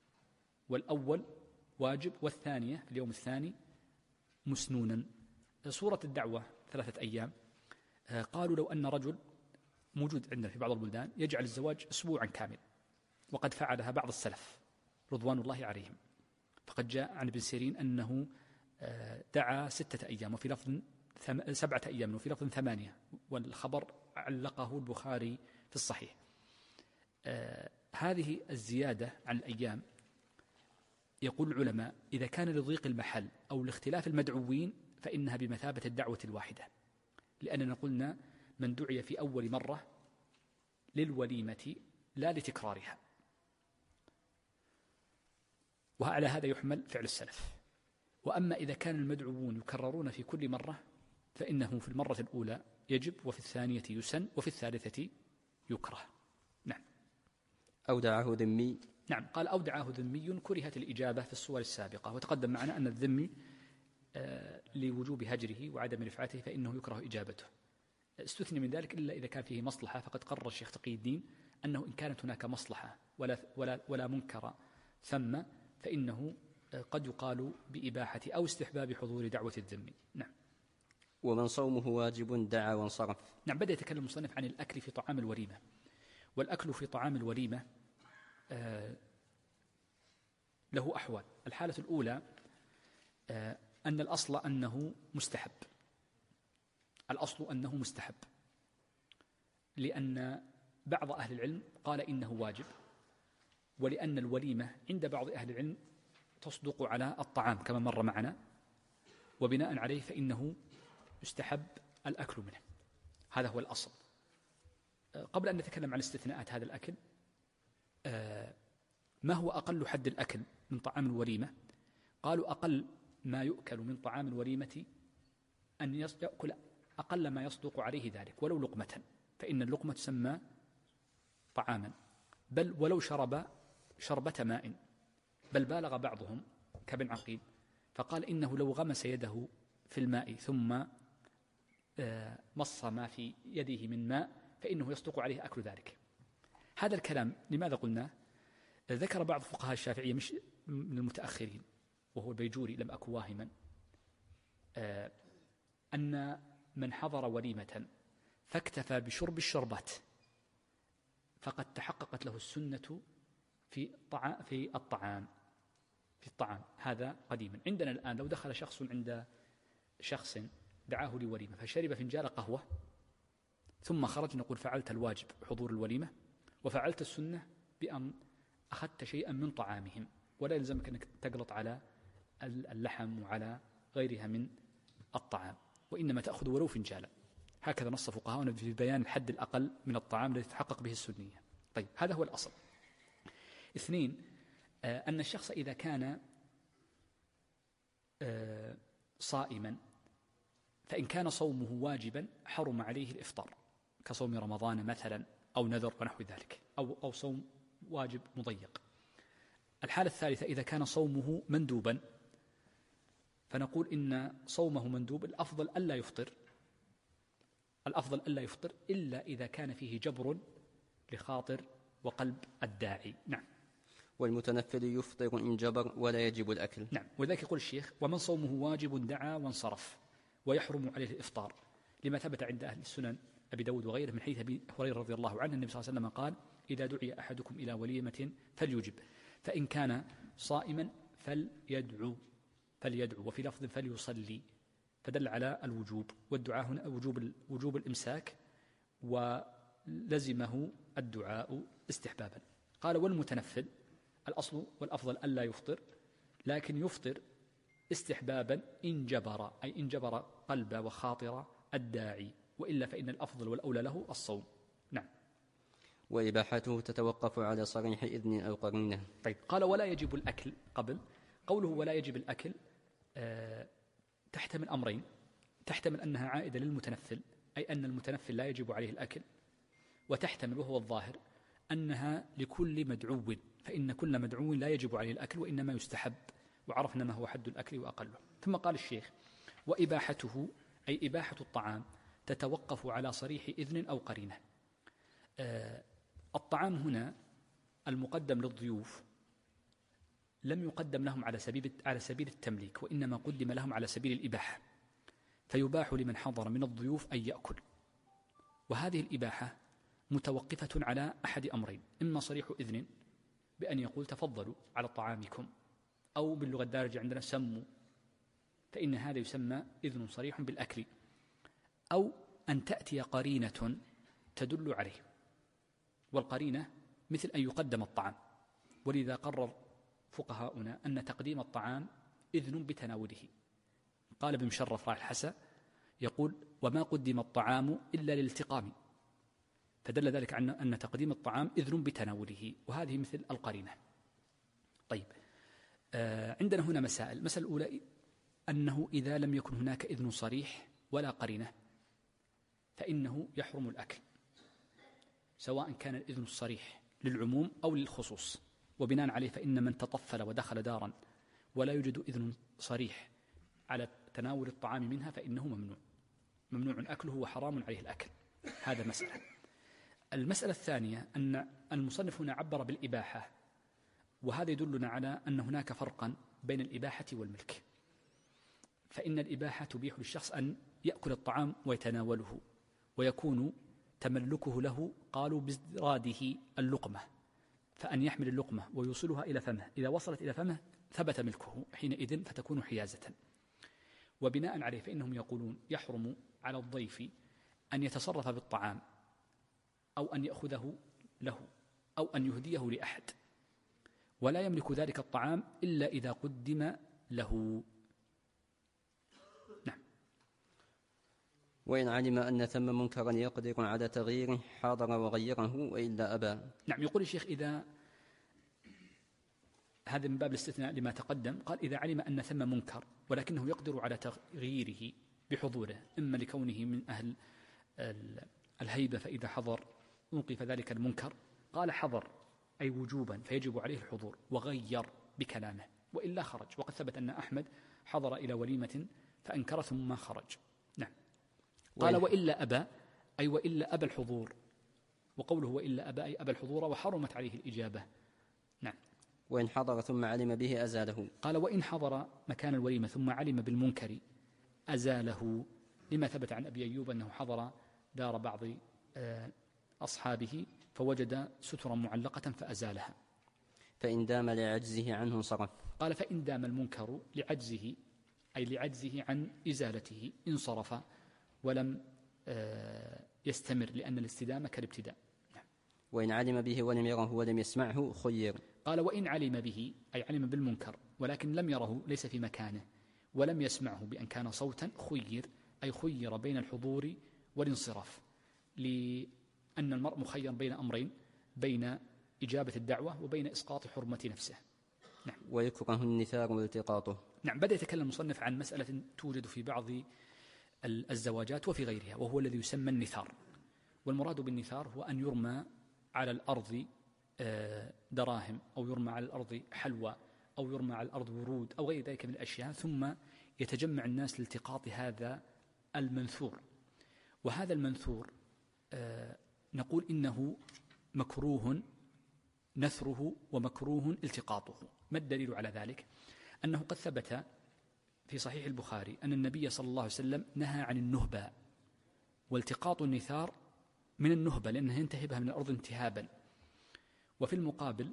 والأول واجب، والثانية في اليوم الثاني مسنونا. صورة الدعوة 3 أيام. قالوا لو أن رجل موجود عندنا في بعض البلدان يجعل الزواج أسبوعا كامل، وقد فعلها بعض السلف رضوان الله عليهم، فقد جاء عن ابن سيرين أنه دعا 6 أيام وفي لفظ 7 أيام وفي لفظ 8، والخبر علقه البخاري في الصحيح. هذه الزيادة عن الأيام يقول العلماء إذا كان لضيق المحل أو لاختلاف المدعوين فإنها بمثابة الدعوة الواحدة، لأننا قلنا من دعي في أول مرة للوليمة لا لتكرارها، وعلى هذا يحمل فعل السلف. وأما إذا كان المدعوون يكررون في كل مرة فإنه في المرة الأولى يجب، وفي الثانية يسن، وفي الثالثة يكره. نعم. أو دعاه ذمي. نعم. قال أو دعاه ذمي كرهت الإجابة في الصور السابقة، وتقدم معنا أن الذمي لوجوب هجره وعدم رفعته فإنه يكره إجابته. استثني من ذلك إلا إذا كان فيه مصلحة، فقد قرر الشيخ تقي الدين أنه إن كانت هناك مصلحة ولا منكر ثم فإنه قد يقال بإباحة أو استحباب حضور دعوة الذمي. نعم. ومن صومه واجب دعا وانصرف. نعم. بدأ يتكلم المصنف عن الأكل في طعام الوليمة. والأكل في طعام الوليمة له أحوال. الحالة الأولى أن الأصل أنه مستحب، الأصل أنه مستحب، لأن بعض أهل العلم قال إنه واجب، ولأن الوليمة عند بعض أهل العلم تصدق على الطعام كما مر معنا، وبناء عليه فإنه يستحب الأكل منه. هذا هو الأصل. قبل أن نتكلم عن استثناءات هذا الأكل، ما هو أقل حد الأكل من طعام الوليمة؟ قالوا أقل ما يؤكل من طعام الوليمة أن يأكل أقل ما يصدق عليه ذلك ولو لقمة، فإن اللقمة تسمى طعاما، بل ولو شرب شربة ماء، بل بالغ بعضهم كابن عقيل فقال إنه لو غمس يده في الماء ثم مص ما في يده من ماء فإنه يصدق عليه أكل ذلك. هذا الكلام لماذا قلنا؟ ذكر بعض فقهاء الشافعية مش من المتأخرين وهو البيجوري لم أكن واهما أن من حضر وليمة فاكتفى بشرب الشربات فقد تحققت له السنة في الطعام. هذا قديما. عندنا الآن لو دخل شخص عند شخص دعاه لوليمة فشرب فنجان قهوة ثم خرج، نقول فعلت الواجب حضور الوليمة وفعلت السنة بأن أخذت شيئا من طعامهم، ولا يلزمك أنك تقلط على اللحم وعلى غيرها من الطعام، وإنما تأخذ ولو فنجالا. هكذا نص فقهاؤنا في بيان الحد الأقل من الطعام الذي تتحقق به السنية. طيب، هذا هو الأصل. 2، أن الشخص إذا كان صائما، فإن كان صومه واجبا حرم عليه الإفطار، كصوم رمضان مثلا أو نذر ونحو ذلك، أو صوم واجب مضيق. الحالة الثالثة إذا كان صومه مندوبا، فنقول إن صومه مندوب، الأفضل ألا يفطر إلا إذا كان فيه جبر لخاطر وقلب الداعي. نعم. والمتنفل يفطر إن جبر ولا يجب الأكل. نعم، ولذلك يقول الشيخ: ومن صومه واجب دعا وانصرف ويحرم عليه الإفطار، لما ثبت عند أهل السنن أبي داود وغيره من حديث أبي هريرة رضي الله عنه، النبي صلى الله عليه وسلم قال: إذا دعي أحدكم إلى وليمة فليجب، فإن كان صائما فليدعو، وفي لفظ فليصلي، فدل على الوجوب، والدعاء هنا وجوب الإمساك، ولزمه الدعاء استحبابا. قال: والمتنفل الأصل والأفضل ألا يفطر، لكن يفطر استحبابا إن جبر، أي إن جبر قلب وخاطر الداعي، وإلا فإن الأفضل والأولى له الصوم. نعم. وإباحته تتوقف على صريح إذن أو قرينة. طيب، قال: ولا يجب الأكل. قبل قوله ولا يجب الأكل تحتمل أمرين: تحتمل أنها عائدة للمتنفل، أي أن المتنفل لا يجب عليه الأكل، وتحتمل وهو الظاهر أنها لكل مدعو، فإن كل مدعو لا يجب عليه الأكل وإنما يستحب، وعرفنا ما هو حد الأكل وأقله. ثم قال الشيخ: وإباحته، أي إباحة الطعام، تتوقف على صريح إذن أو قرينة. الطعام هنا المقدم للضيوف لم يقدم لهم على سبيل التمليك، وإنما قدم لهم على سبيل الإباحة، فيباح لمن حضر من الضيوف أن يأكل. وهذه الإباحة متوقفة على أحد أمرين: إما صريح إذن بأن يقول تفضلوا على طعامكم، أو باللغة الدارجة عندنا سموا، فإن هذا يسمى إذن صريح بالأكل، أو أن تأتي قرينة تدل عليه، والقرينة مثل أن يقدم الطعام. ولذا قرر فقهاؤنا أن تقديم الطعام إذن بتناوله. قال ابن مشرف راعي الحسا يقول: وما قدم الطعام إلا للالتقام، فدل ذلك على أن تقديم الطعام إذن بتناوله، وهذه مثل القرينة. طيب، عندنا هنا مسائل. المسألة الأولى أنه إذا لم يكن هناك إذن صريح ولا قرينة فإنه يحرم الأكل، سواء كان الإذن الصريح للعموم أو للخصوص. وبناء عليه فإن من تطفل ودخل دارا ولا يوجد إذن صريح على تناول الطعام منها فإنه ممنوع أكله وحرام عليه الأكل. هذا مسألة. المسألة الثانية أن المصنف هنا عبر بالإباحة، وهذا يدلنا على أن هناك فرقا بين الإباحة والملك. فإن الإباحة تبيح للشخص أن يأكل الطعام ويتناوله، ويكون تملكه له قالوا بازدراده اللقمة، فأن يحمل اللقمة ويوصلها إلى فمه، إذا وصلت إلى فمه ثبت ملكه حينئذ فتكون حيازة. وبناء عليه فإنهم يقولون يحرم على الضيف أن يتصرف بالطعام أو أن يأخذه له أو أن يهديه لأحد، ولا يملك ذلك الطعام إلا إذا قدم له. نعم. وإن علم أن ثم منكرا يقدر على تغييره حاضر وغيره وإلا أبى. نعم. يقول الشيخ إذا، هذا من باب الاستثناء لما تقدم، قال إذا علم أن ثم منكر ولكنه يقدر على تغييره بحضوره، إما لكونه من أهل الهيبة فإذا حضر أوقف ذلك المنكر، قال حضر أي وجوبا فيجب عليه الحضور، وغير بكلامه وإلا خرج. وقد ثبت أن أحمد حضر إلى وليمة فأنكر ثم خرج. نعم. قال وإلا أبى، أي وإلا أبى الحضور، وقوله وإلا أبى أي أبى الحضور وحرمت عليه الإجابة. نعم. وإن حضر ثم علم به أزاله. قال وإن حضر مكان الوليمة ثم علم بالمنكر أزاله، لما ثبت عن أبي أيوب أنه حضر دار بعض أصحابه فوجد سترا معلقة فأزالها. فإن دام لعجزه عنه انصرف. قال فإن دام المنكر لعجزه أي لعجزه عن إزالته انصرف ولم يستمر، لأن الاستدامة كالابتداء. وإن علم به ولم يره ولم يسمعه خير. قال وإن علم به أي علم بالمنكر ولكن لم يره ليس في مكانه ولم يسمعه بأن كان صوتا خير أي خير بين الحضور والانصراف، لأن المرء مخير بين أمرين، بين إجابة الدعوة وبين إسقاط حرمة نفسه. نعم. ويكره النثار والتقاطه. نعم. بدأ يتكلم المصنف عن مسألة توجد في بعض الزواجات وفي غيرها، وهو الذي يسمى النثار. والمراد بالنثار هو أن يرمى على الأرض دراهم، أو يرمى على الأرض حلوى، أو يرمى على الأرض ورود، أو غير ذلك من الأشياء، ثم يتجمع الناس لالتقاط هذا المنثور. وهذا المنثور نقول إنه مكروه نثره ومكروه التقاطه. ما الدليل على ذلك؟ أنه قد ثبت في صحيح البخاري أن النبي صلى الله عليه وسلم نهى عن النهبة، والتقاط النثار من النهبة لأنه ينتهبها من الأرض انتهابا، وفي المقابل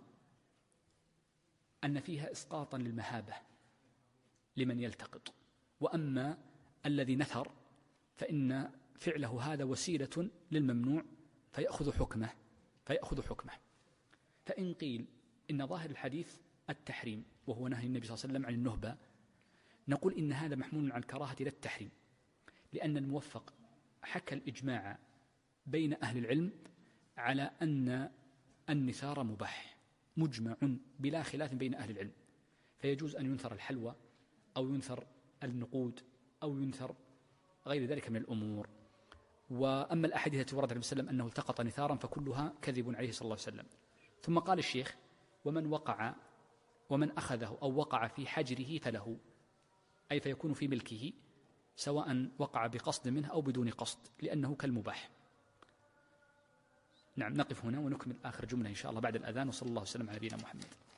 أن فيها إسقاطا للمهابة لمن يلتقط. وأما الذي نثر فإن فعله هذا وسيلة للممنوع فيأخذ حكمه. فإن قيل إن ظاهر الحديث التحريم وهو نهي النبي صلى الله عليه وسلم عن النهبة، نقول إن هذا محمول عن الكراهة لا التحريم، لأن الموفق حكى الإجماع بين أهل العلم على أن النثار مباح، مجمع بلا خلاف بين أهل العلم، فيجوز أن ينثر الحلوى أو ينثر النقود أو ينثر غير ذلك من الأمور. وأما الأحاديث التي وردت عن النبي صلى الله عليه وسلم أنه التقط نثارا فكلها كذب عليه صلى الله عليه وسلم. ثم قال الشيخ ومن أخذه أو وقع في حجره فله، أي فيكون في ملكه سواء وقع بقصد منه أو بدون قصد، لأنه كالمباح. نعم. نقف هنا ونكمل آخر جملة إن شاء الله بعد الأذان، وصلى الله وسلم على نبينا محمد.